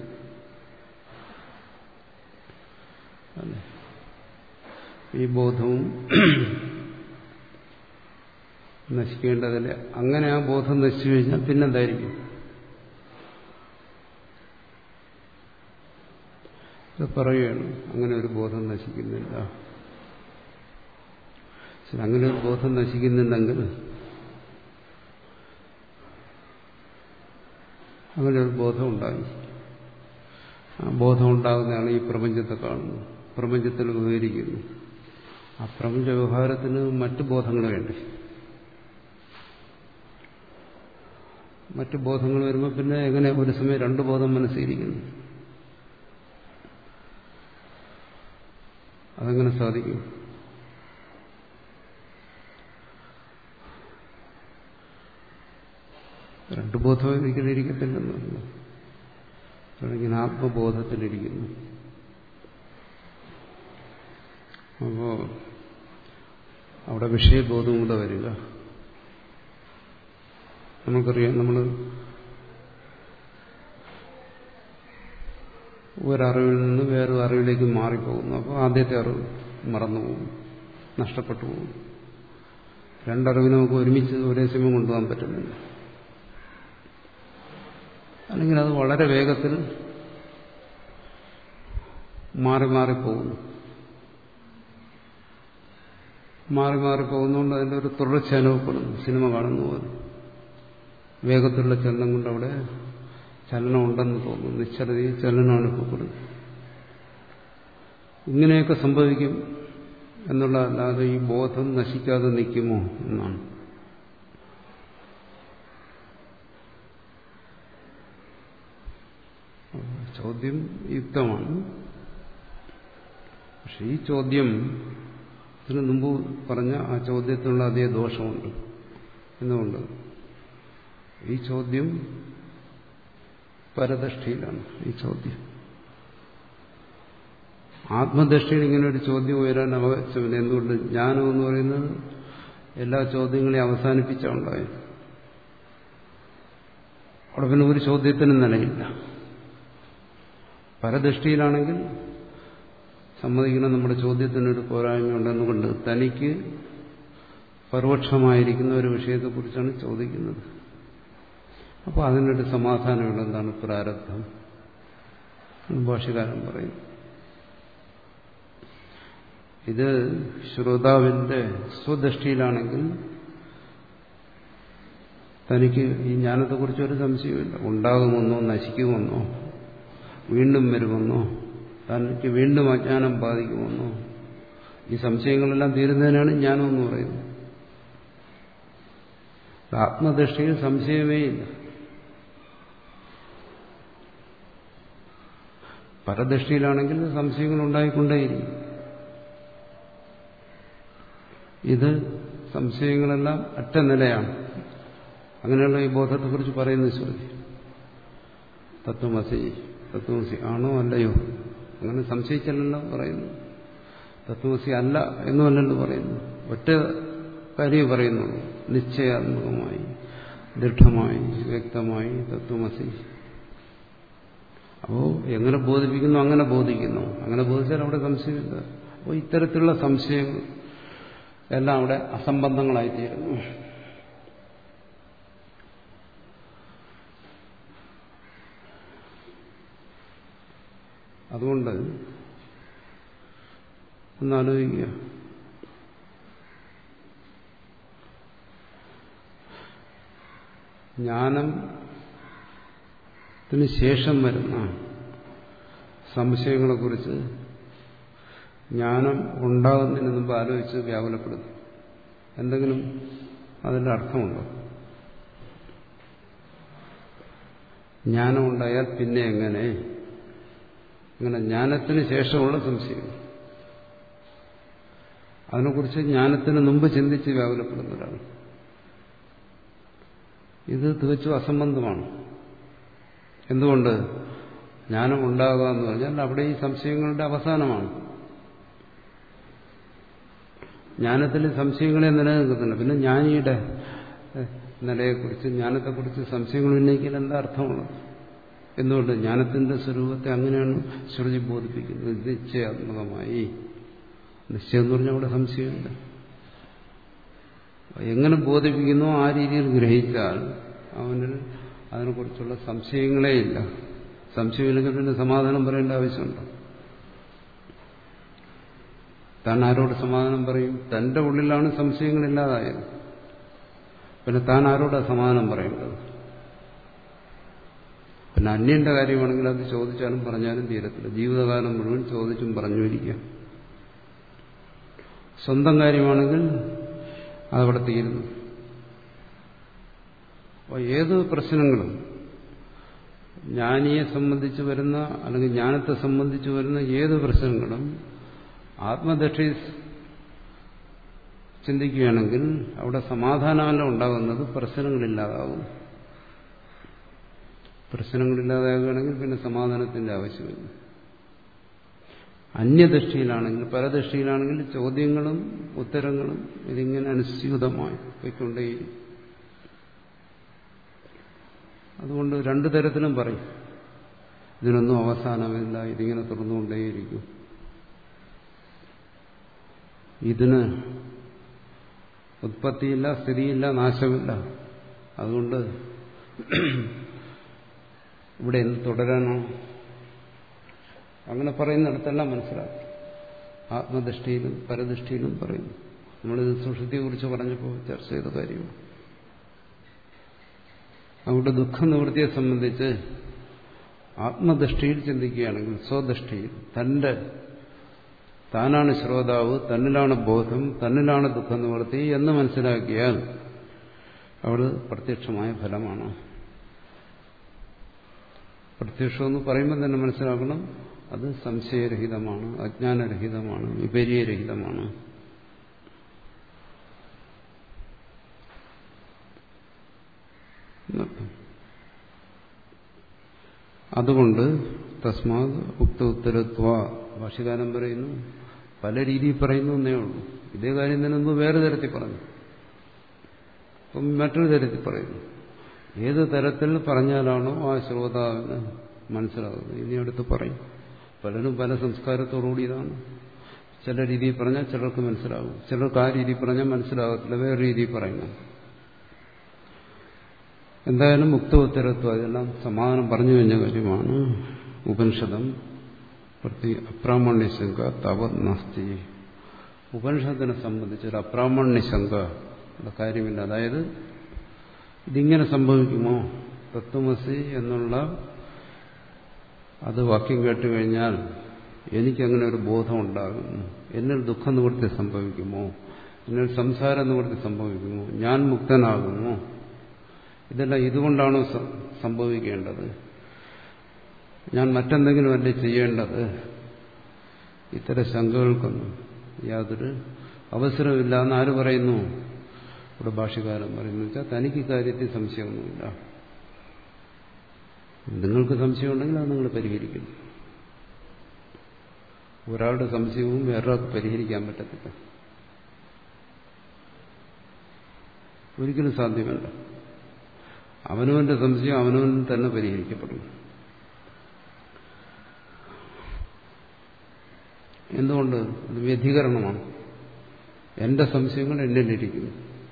അല്ലേ? ഈ ബോധവും നശിക്കേണ്ടതില്ല. അങ്ങനെ ആ ബോധം നശിച്ചു കഴിഞ്ഞാൽ പിന്നെന്തായിരിക്കും? ഇത് പറയുകയാണ്, അങ്ങനെ ഒരു ബോധം നശിക്കുന്നില്ല. ശരി, അങ്ങനെ ഒരു ബോധം നശിക്കുന്നുണ്ടെങ്കിൽ അങ്ങനെ ഒരു ബോധം ഉണ്ടായി. ആ ബോധം ഉണ്ടാകുന്നതാണ് ഈ പ്രപഞ്ചത്തെ കാണുന്നത്, പ്രപഞ്ചത്തിൽ വിവരിക്കുന്നു. ആ പ്രപഞ്ച വ്യവഹാരത്തിന് മറ്റു ബോധങ്ങൾ വേണ്ടി. മറ്റു ബോധങ്ങൾ വരുമ്പോൾ പിന്നെ എങ്ങനെ ഒരു സമയം രണ്ടു ബോധം മനസ്സിരിക്കുന്നു? അതെങ്ങനെ സാധിക്കും? രണ്ടു ബോധം ഒരിക്കലും ഇരിക്കത്തില്ലെന്നല്ല. അല്ലെങ്കിൽ ആത്മബോധത്തിലിരിക്കുന്നു. അപ്പോ അവിടെ വിഷയബോധവും കൂടെ വരിക. നമുക്കറിയാം, നമ്മൾ ഒരറിവിൽ നിന്ന് വേറൊരു അറിവിലേക്ക് മാറിപ്പോകുന്നു. അപ്പോൾ ആദ്യത്തെ അറിവ് മറന്നുപോകും, നഷ്ടപ്പെട്ടു പോകും. രണ്ടറിവിനെ നമുക്ക് ഒരുമിച്ച് ഒരേ സമയം കൊണ്ടുപോകാൻ പറ്റുന്നില്ല. അല്ലെങ്കിൽ അത് വളരെ വേഗത്തിൽ മാറി മാറിപ്പോകുന്നു. മാറി മാറിപ്പോകുന്നതുകൊണ്ട് അതിൻ്റെ ഒരു തുടർച്ച അനുഭവപ്പെടുന്നു. സിനിമ കാണുന്ന പോലെ വേഗത്തിലുള്ള ചലനം കൊണ്ട് അവിടെ ചലനം ഉണ്ടെന്ന് തോന്നുന്നു, നിശ്ചലതയിൽ ചലനം അനുഭവപ്പെടുന്നു. ഇങ്ങനെയൊക്കെ സംഭവിക്കും എന്നുള്ളതല്ലാതെ ഈ ബോധം നശിക്കാതെ നിൽക്കുമോ എന്നാണ്. ചോദ്യം യുക്തമാണ്. പക്ഷെ ഈ ചോദ്യം ഇതിനു മുമ്പ് പറഞ്ഞ ആ ചോദ്യത്തിനുള്ള അതേ ദോഷമുണ്ട്. എന്തുകൊണ്ട്? ഈ ചോദ്യം പരദൃഷ്ടിയിലാണ്. ഈ ചോദ്യം ആത്മദൃഷ്ടിയിൽ ഇങ്ങനെ ഒരു ചോദ്യം ഉയരാൻ അവകാശമില്ല. എന്തുകൊണ്ട്? ജ്ഞാനം എന്ന് പറയുന്നത് എല്ലാ ചോദ്യങ്ങളെയും അവസാനിപ്പിച്ചുണ്ടായി. അവിടെ പിന്നെ ഒരു ചോദ്യത്തിനും നിലയില്ല. പരദൃഷ്ടിയിലാണെങ്കിൽ സമ്മതിക്കണം, നമ്മുടെ ചോദ്യത്തിനൊരു പോരായ്മയുണ്ടെന്നുകൊണ്ട് തനിക്ക് പരോക്ഷമായിരിക്കുന്ന ഒരു വിഷയത്തെക്കുറിച്ചാണ് ചോദിക്കുന്നത്. അപ്പോൾ അതിനൊരു സമാധാനമുള്ള എന്താണ്? പ്രാരബ്ധം. ഭാഷ്യകാരൻ പറയുന്നു. ഇത് ശ്രോതാവിന്റെ സ്വദൃഷ്ടിയിലാണെങ്കിൽ തനിക്ക് ഈ ജ്ഞാനത്തെക്കുറിച്ച് ഒരു സംശയമില്ല. ഉണ്ടാകുമെന്നോ നശിക്കുമെന്നോ വീണ്ടും വരുമെന്നോ തനിക്ക് വീണ്ടും അജ്ഞാനം ബാധിക്കുമെന്നോ ഈ സംശയങ്ങളെല്ലാം തീരുന്നതിനാണ് ജ്ഞാനം എന്ന് പറയുന്നത്. ആത്മദൃഷ്ടിയിൽ സംശയമേ ഇല്ല. പരദൃഷ്ടിയിലാണെങ്കിൽ സംശയങ്ങൾ ഉണ്ടായിക്കൊണ്ടേയിരിക്കും. ഇത് സംശയങ്ങളെല്ലാം ഒറ്റ നിലയാണ്. അങ്ങനെയുള്ള ഈ ബോധത്തെക്കുറിച്ച് പറയുന്നത് ശ്രുതി. തത്വമസി തത്വമസി ആണോ അല്ലയോ അങ്ങനെ സംശയിച്ചല്ലോ പറയുന്നു. തത്വമസി അല്ല എന്നുമല്ലല്ലോ പറയുന്നു. ഒറ്റ കാര്യം പറയുന്നുള്ളൂ. നിശ്ചയാത്മകമായി ദൃഢമായി വ്യക്തമായി തത്വമസി. അപ്പോൾ എങ്ങനെ ബോധിപ്പിക്കുന്നു അങ്ങനെ ബോധിക്കുന്നു. അങ്ങനെ ബോധിച്ചാൽ അവിടെ സംശയമില്ല. അപ്പോൾ ഇത്തരത്തിലുള്ള സംശയങ്ങൾ എല്ലാം അവിടെ അസംബന്ധങ്ങളായിത്തീരുന്നു. അതുകൊണ്ട് ഒന്നാലോചിക്കുക, ജ്ഞാനത്തിന് ശേഷം വരുന്ന സംശയങ്ങളെക്കുറിച്ച് ജ്ഞാനം ഉണ്ടാകുന്നതിന് മുമ്പ് ആലോചിച്ച് വ്യാകുലപ്പെടുന്നു. എന്തെങ്കിലും അതിൻ്റെ അർത്ഥമുണ്ടോ? ജ്ഞാനം ഉണ്ടായാൽ പിന്നെ എങ്ങനെ? അങ്ങനെ ജ്ഞാനത്തിന് ശേഷമുള്ള സംശയം, അതിനെക്കുറിച്ച് ജ്ഞാനത്തിന് മുമ്പ് ചിന്തിച്ച് വ്യാകുലപ്പെടുന്നവരാണ്. ഇത് തികച്ചും അസംബന്ധമാണ്. എന്തുകൊണ്ട്? ജ്ഞാനം ഉണ്ടാകുക എന്ന് പറഞ്ഞാൽ അവിടെ ഈ സംശയങ്ങളുടെ അവസാനമാണ്. ജ്ഞാനത്തിൽ സംശയങ്ങളെ നിലനിൽക്കുന്നില്ല. പിന്നെ ജ്ഞാനിയുടെ നിലയെക്കുറിച്ച് ജ്ഞാനത്തെക്കുറിച്ച് സംശയങ്ങൾ ഉന്നയിക്കാൻ എന്താ അർത്ഥമുള്ളത്? എന്തുകൊണ്ട്? ജ്ഞാനത്തിന്റെ സ്വരൂപത്തെ അങ്ങനെയാണ് ശ്രുതി ബോധിപ്പിക്കുന്നത്. നിശ്ചയാത്മകമായി. നിശ്ചയം എന്ന് പറഞ്ഞാൽ അവിടെ സംശയമില്ല. എങ്ങനെ ബോധിപ്പിക്കുന്നോ ആ രീതിയിൽ ഗ്രഹിച്ചാൽ അവന് അതിനെക്കുറിച്ചുള്ള സംശയങ്ങളേ ഇല്ല. സംശയമില്ലെങ്കിൽ പിന്നെ സമാധാനം പറയേണ്ട ആവശ്യമുണ്ടോ? താൻ ആരോട് സമാധാനം പറയും? തന്റെ ഉള്ളിലാണ് സംശയങ്ങളില്ലാതായത്. പിന്നെ താൻ ആരോടാ സമാധാനം പറയേണ്ടത്? പിന്നെ അന്യന്റെ കാര്യമാണെങ്കിൽ അത് ചോദിച്ചാലും പറഞ്ഞാലും തീരത്തില്ല. ജീവിതകാലം മുഴുവൻ ചോദിച്ചും പറഞ്ഞു ഇരിക്കാം. സ്വന്തം കാര്യമാണെങ്കിൽ അതവിടെ തീരുന്നു. അപ്പോൾ ഏത് പ്രശ്നങ്ങളും ജ്ഞാനിയെ സംബന്ധിച്ച് വരുന്ന അല്ലെങ്കിൽ ജ്ഞാനത്തെ സംബന്ധിച്ച് വരുന്ന ഏത് പ്രശ്നങ്ങളും ആത്മദൃഷ്ടി ചിന്തിക്കുകയാണെങ്കിൽ അവിടെ സമാധാനമല്ല ഉണ്ടാകുന്നത്, പ്രശ്നങ്ങളില്ലാതാവും. പ്രശ്നങ്ങളില്ലാതാകുകയാണെങ്കിൽ പിന്നെ സമാധാനത്തിന്റെ ആവശ്യമില്ല. അന്യദൃഷ്ടിയിലാണെങ്കിൽ പരദൃഷ്ടിയിലാണെങ്കിൽ ചോദ്യങ്ങളും ഉത്തരങ്ങളും ഇതിങ്ങനെ അനുസ്യൂതമായി പോയിക്കൊണ്ടേയിരിക്കും. അതുകൊണ്ട് രണ്ടു തരത്തിലും പറയും, ഇതിനൊന്നും അവസാനമില്ല, ഇതിങ്ങനെ തുറന്നുകൊണ്ടേയിരിക്കും, ഇതിന് ഉത്പത്തിയില്ല, സ്ഥിതിയില്ല, നാശമില്ല. അതുകൊണ്ട് ഇവിടെ എന്ത് തുടരാനോ അങ്ങനെ പറയുന്നിടത്തെല്ലാം മനസ്സിലാക്കും. ആത്മദൃഷ്ടിയിലും പരദൃഷ്ടിയിലും പറയുന്നു. നമ്മളിത് സുഷുപ്തിയെക്കുറിച്ച് പറഞ്ഞപ്പോൾ ചർച്ച ചെയ്ത കാര്യമാണ്. അവിടെ ദുഃഖനിവൃത്തിയെ സംബന്ധിച്ച് ആത്മദൃഷ്ടിയിൽ ചിന്തിക്കുകയാണെങ്കിൽ, സ്വദൃഷ്ടിയിൽ തന്റെ താനാണ് ശ്രോതാവ്, തന്നിലാണ് ബോധം, തന്നിലാണ് ദുഃഖനിവൃത്തി എന്ന് മനസ്സിലാക്കിയാൽ അവിടെ പ്രത്യക്ഷമായ ഫലമാണ്. പ്രത്യക്ഷമെന്ന് പറയുമ്പോൾ തന്നെ മനസ്സിലാക്കണം, അത് സംശയരഹിതമാണ്, അജ്ഞാനരഹിതമാണ്, വിപര്യരഹിതമാണ്. അതുകൊണ്ട് തസ്മാത് ഉക്ത ഉത്തരത്വ ഭാഷ്യകാരൻ പറയുന്നു, പല രീതിയിൽ പറയുന്നു എന്നേ ഉള്ളൂ. ഇതേ കാര്യം തന്നെ മുമ്പ് വേറെ തരത്തിൽ പറഞ്ഞു, അപ്പം മറ്റൊരു തരത്തിൽ പറയുന്നു. ഏത് തരത്തിൽ പറഞ്ഞാലാണോ ആ ശ്രോതാവിന് മനസ്സിലാകുന്നത് ഇനി അടുത്ത് പറയും. പലരും പല സംസ്കാരത്തോടുകൂടി ഇതാണ്. ചില രീതിയിൽ പറഞ്ഞാൽ ചിലർക്ക് മനസ്സിലാകും, ചിലർക്ക് ആ രീതിയിൽ പറഞ്ഞാൽ മനസ്സിലാകത്തില്ല, വേറെ രീതിയിൽ പറയുന്നു. എന്തായാലും മുക്തോത്തരത്വം അതെല്ലാം സമാധാനം പറഞ്ഞു കഴിഞ്ഞ കാര്യമാണ്. ഉപനിഷദം പ്രതി അപ്രാമാണ്യശങ്ക താവത് നാസ്തി. ഉപനിഷത്തിനെ സംബന്ധിച്ചൊരു അപ്രാമാണ്യശങ്ക കാര്യമില്ല. അതായത് ഇതിങ്ങനെ സംഭവിക്കുമോ, തത്വമസി എന്നുള്ള അത് വാക്യം കേട്ടുകഴിഞ്ഞാൽ എനിക്കങ്ങനെ ഒരു ബോധം ഉണ്ടാകുന്നു, എന്നിൽ ദുഃഖ നിവൃത്തി സംഭവിക്കുമോ, എന്നിൽ സംസാര നിവൃത്തി സംഭവിക്കുമോ, ഞാൻ മുക്തനാകുമോ, ഇതെല്ലാം ഇതുകൊണ്ടാണോ സംഭവിക്കേണ്ടത്, ഞാൻ മറ്റെന്തെങ്കിലും അല്ലേ ചെയ്യേണ്ടത്, ഇത്തരം ശങ്കകൾക്കൊന്നും യാതൊരു അവസരമില്ല എന്ന് ആര് പറയുന്നു? ഇവിടെ ഭാഷ്യകാരൻ പറയുന്നു വെച്ചാൽ തനിക്ക് കാര്യത്തിൽ സംശയമൊന്നുമില്ല. നിങ്ങൾക്ക് സംശയമുണ്ടെങ്കിൽ അത് നിങ്ങൾ പരിഹരിക്കുന്നു. ഒരാളുടെ സംശയവും വേറൊരാൾക്ക് പരിഹരിക്കാൻ പറ്റത്തില്ല, ഒരിക്കലും സാധ്യമല്ല. അവനവന്റെ സംശയം അവനവൻ തന്നെ പരിഹരിക്കപ്പെടും. എന്തുകൊണ്ട്? അത് വ്യതികരണമാണ്. എന്റെ സംശയങ്ങൾ എന്നിലിരിക്കുന്നു,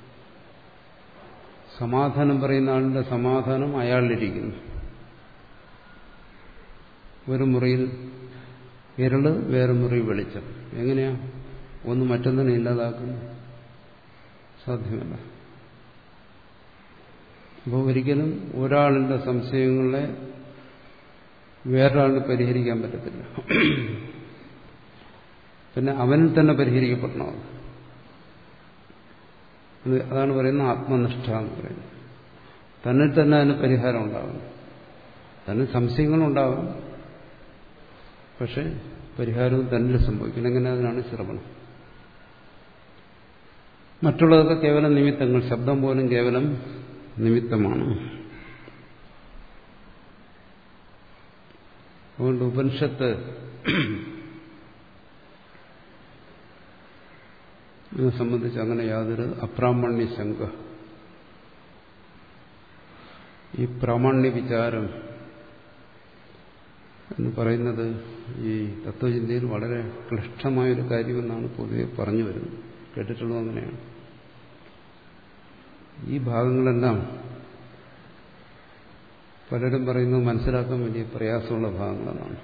സമാധാനം പറയുന്ന ആളിന്റെ സമാധാനം അയാളിലിരിക്കുന്നു. ഒരു മുറിയിൽ ഇരുള്, വേറെ മുറി വെളിച്ചം. എങ്ങനെയാ ഒന്ന് മറ്റൊന്നിനെ ഇല്ലാതാക്കുന്നു? സാധ്യമല്ല. അപ്പോൾ ഒരിക്കലും ഒരാളിന്റെ സംശയങ്ങളെ വേറൊരാളിന് പരിഹരിക്കാൻ പറ്റത്തില്ല. പിന്നെ അവനിൽ തന്നെ പരിഹരിക്കപ്പെടണം. അതാണ് പറയുന്നത് ആത്മനിഷ്ഠ എന്ന് പറയുന്നത്. തന്നിൽ തന്നെ അതിന് പരിഹാരം ഉണ്ടാകും. തന്നെ സംശയങ്ങളുണ്ടാകും, പക്ഷെ പരിഹാരവും തന്നിൽ സംഭവിക്കണം. എങ്ങനെ? അതിനാണ് ശ്രവണം. മറ്റുള്ളതൊക്കെ കേവലം നിമിത്തങ്ങൾ, ശബ്ദം പോലും കേവലം നിമിത്തമാണ്. അതുകൊണ്ട് ഉപനിഷത്ത് ഇതിനെ സംബന്ധിച്ച് അങ്ങനെ യാതൊരു അപ്രാമാണ്യ ശങ്ക, ഈ പ്രാമാണ്യ വിചാരം എന്ന് പറയുന്നത് ഈ തത്വചിന്തയിൽ വളരെ ക്ലിഷ്ടമായൊരു കാര്യമെന്നാണ് പൊതുവെ പറഞ്ഞു വരുന്നത്. കേട്ടിട്ടുള്ളത് അങ്ങനെയാണ്. ഈ ഭാഗങ്ങളെല്ലാം പലരും പറയുന്നത് മനസ്സിലാക്കാൻ വലിയ പ്രയാസമുള്ള ഭാഗങ്ങളെന്നാണ്.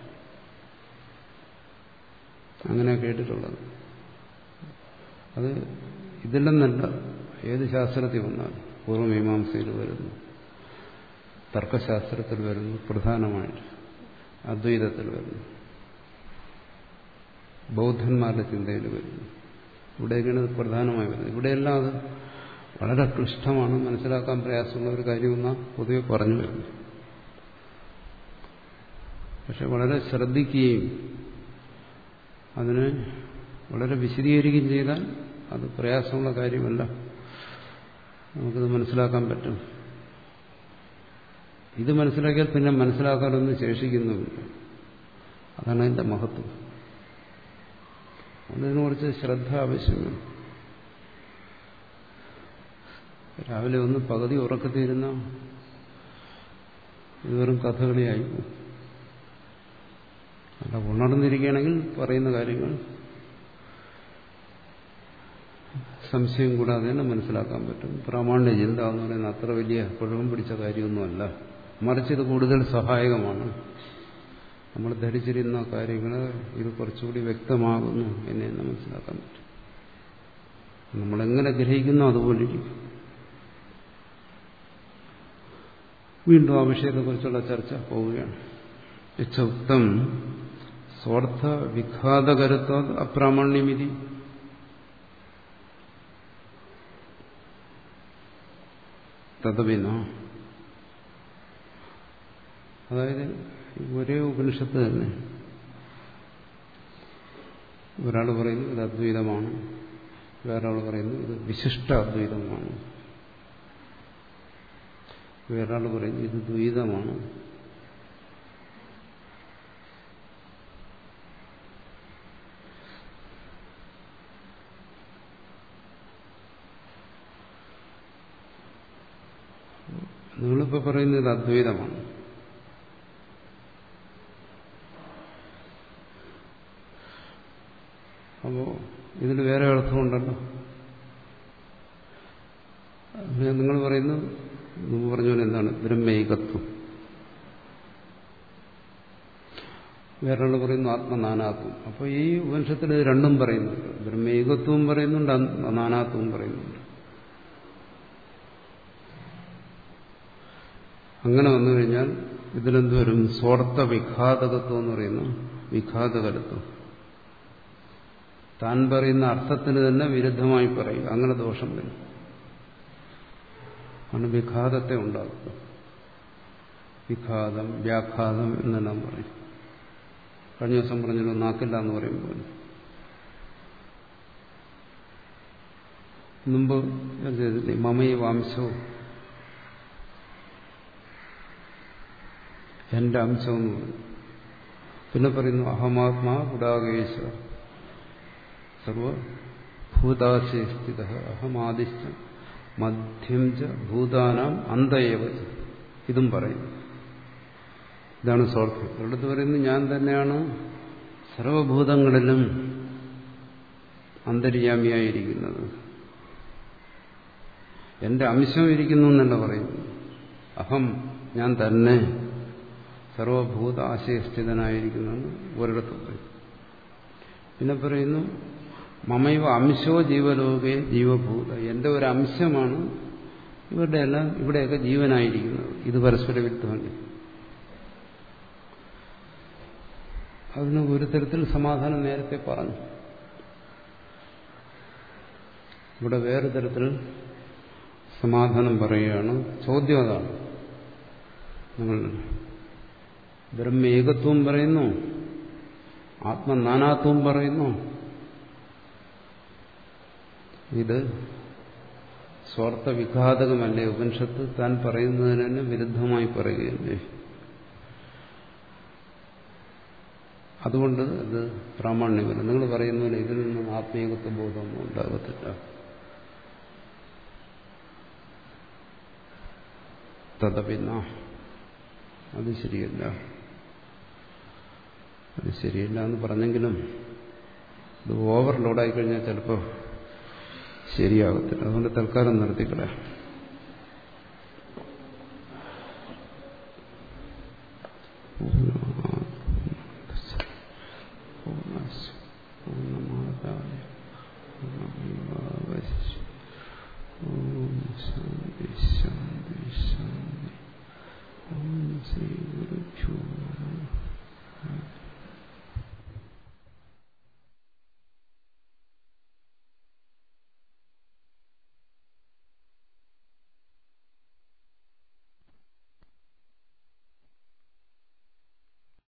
അങ്ങനെ കേട്ടിട്ടുള്ളത്. അത് ഇതിലെന്നല്ല, ഏത് ശാസ്ത്രത്തിൽ വന്നാൽ പൂർവ്വമീമാംസയിൽ വരുന്നു. തർക്കശാസ്ത്രത്തിൽ വരുന്നു, പ്രധാനമായിട്ട് അദ്വൈതത്തിൽ വരുന്നു, ബൗദ്ധന്മാരുടെ ചിന്തയിൽ വരുന്നു. ഇവിടെയൊക്കെയാണ് ഇത് പ്രധാനമായി വരുന്നത്. ഇവിടെയെല്ലാം അത് വളരെ ക്ലിഷ്ടമാണ്, മനസ്സിലാക്കാൻ പ്രയാസമുള്ള ഒരു കാര്യമെന്നാണ് പൊതുവെ പറഞ്ഞു വരുന്നു. പക്ഷെ വളരെ ശ്രദ്ധിക്കുകയും അതിനെ വളരെ വിശദീകരിക്കുകയും ചെയ്താൽ അത് പ്രയാസമുള്ള കാര്യമല്ല, നമുക്കിത് മനസ്സിലാക്കാൻ പറ്റും. ഇത് മനസ്സിലാക്കിയാൽ പിന്നെ മനസ്സിലാക്കാനൊന്നും ശേഷിക്കുന്നുമില്ല. അതാണ് അതിന്റെ മഹത്വം. അതിനെ കുറിച്ച് ശ്രദ്ധ ആവശ്യമാണ്. രാവിലെ ഒന്ന് പകുതി ഉറക്കത്തിരുന്ന ഇത് വെറും കഥകളിയായി. അല്ല, ഉണർന്നിരിക്കുകയാണെങ്കിൽ പറയുന്ന കാര്യങ്ങൾ സംശയം കൂടാതെ തന്നെ മനസ്സിലാക്കാൻ പറ്റും. പ്രാമാണ്യ ചിന്ത എന്ന് പറയുന്ന അത്ര വലിയ കുഴപ്പം പിടിച്ച കാര്യമൊന്നുമല്ല, മറിച്ച് ഇത് കൂടുതൽ സഹായകമാണ്. നമ്മൾ ധരിച്ചിരുന്ന കാര്യങ്ങൾ ഇത് കുറച്ചുകൂടി വ്യക്തമാകുന്നു എന്ന് തന്നെ മനസ്സിലാക്കാൻ പറ്റും. നമ്മളെങ്ങനെ ഗ്രഹിക്കുന്നു അതുപോലെ ഇരിക്കും. വീണ്ടും ആ വിഷയത്തെക്കുറിച്ചുള്ള ചർച്ച പോവുകയാണ്. യച്ഛുക്തം സ്വാർത്ഥ വിഘാതകരത്വ അപ്രാമാണ്യമിതി. തദ്വിന, അതായത് ഒരേ ഉപനിഷത്ത് തന്നെ ഒരാൾ പറയുന്നു ഇത് അദ്വൈതമാണ്, വേറൊരാൾ പറയുന്നു ഇത് വിശിഷ്ട അദ്വൈതമാണ്, വേറൊരാൾ പറയുന്നു ഇത് ദ്വൈതമാണ്. നിങ്ങളിപ്പോ പറയുന്നത് ഇത് അദ്വൈതമാണ്, അപ്പോ ഇതിന് വേറെ അർത്ഥമുണ്ടല്ലോ. നിങ്ങൾ പറയുന്നു, മുമ്പ് പറഞ്ഞ പോലെ എന്താണ് ബ്രഹ്മൈകത്വം, വേറൊരാൾ പറയുന്നു ആത്മനാനാത്വം. അപ്പോൾ ഈ ഉപനിഷത്തിൽ രണ്ടും പറയുന്നുണ്ട്, ബ്രഹ്മൈകത്വവും പറയുന്നുണ്ട്, നാനാത്വവും പറയുന്നുണ്ട്. അങ്ങനെ വന്നു കഴിഞ്ഞാൽ ഇതിലെന്ത് വരും? സ്വാർത്ഥ വിഘാതകത്വം എന്ന് പറയുന്ന വിഘാതകരത്വം, താൻ പറയുന്ന അർത്ഥത്തിന് തന്നെ വിരുദ്ധമായി പറയുക, അങ്ങനെ ദോഷം വരും. ആണ് വിഘാതത്തെ ഉണ്ടാക്കുക. വിഘാതം, വ്യാഘാതം എന്നെല്ലാം പറയും. കഴിഞ്ഞ ദിവസം പറഞ്ഞല്ലോ നാക്കില്ല എന്ന് പറയുമ്പോൾ, മുമ്പ് മമൈ വാംശവും എന്റെ അംശം എന്ന് പറയും. പിന്നെ പറയുന്നു അഹമാത്മാ ഗുഡാകേശ സർവഭൂതാശയ സ്ഥിത അഹമാദിശ്ച മധ്യം ച ഭൂതാനാം അന്തയേവ. ഇതും പറയും. ഇതാണ് സ്വാർത്ഥം. ഒരിടത്ത് പറയുന്നു ഞാൻ തന്നെയാണ് സർവഭൂതങ്ങളിലും അന്തര്യാമിയായിരിക്കുന്നത്, എന്റെ അംശം ഇരിക്കുന്നു എന്നല്ല പറയുന്നു. അഹം, ഞാൻ തന്നെ സർവഭൂത ആശയസ്ഥിതനായിരിക്കുന്നെന്ന് ഒരിടത്ത് പറയും. പിന്നെ പറയുന്നു മമൈവ അംശോ ജീവലോകേ ജീവഭൂത, എന്റെ ഒരു അംശമാണ് ഇവരുടെ എല്ലാം ഇവിടെയൊക്കെ ജീവനായിരിക്കുന്നത്. ഇത് പരസ്പര വിരുദ്ധമല്ല. അതിന് ഒരു തരത്തിൽ സമാധാനം നേരത്തെ പറഞ്ഞു. ഇവിടെ വേറെ തരത്തിൽ സമാധാനം പറയുകയാണ്. ചോദ്യം അതാണ്, നിങ്ങൾ ബ്രഹ്മേകത്വം പറയുന്നു, ആത്മനാനാത്വം പറയുന്നു, ഇത് സ്വാർത്ഥ വിഘാതകമല്ലേ? ഉപനിഷത്ത് താൻ പറയുന്നതിന് തന്നെ വിരുദ്ധമായി പറയുകയല്ലേ? അതുകൊണ്ട് അത് പ്രാമാണ്യമല്ല. നിങ്ങൾ പറയുന്നതിന് ഇതിൽ നിന്നും ആത്മീയത്വ ബോധമൊന്നും ഉണ്ടാകത്തില്ല. തദപിന്ന, അത് ശരിയല്ല, അത് ശരിയല്ല എന്ന് പറഞ്ഞെങ്കിലും ഇത് ഓവർലോഡായി കഴിഞ്ഞാൽ ചിലപ്പോൾ ശരിയാകത്തില്ല. അതുകൊണ്ട് തൽക്കാലം നിർത്തിക്കളയാം.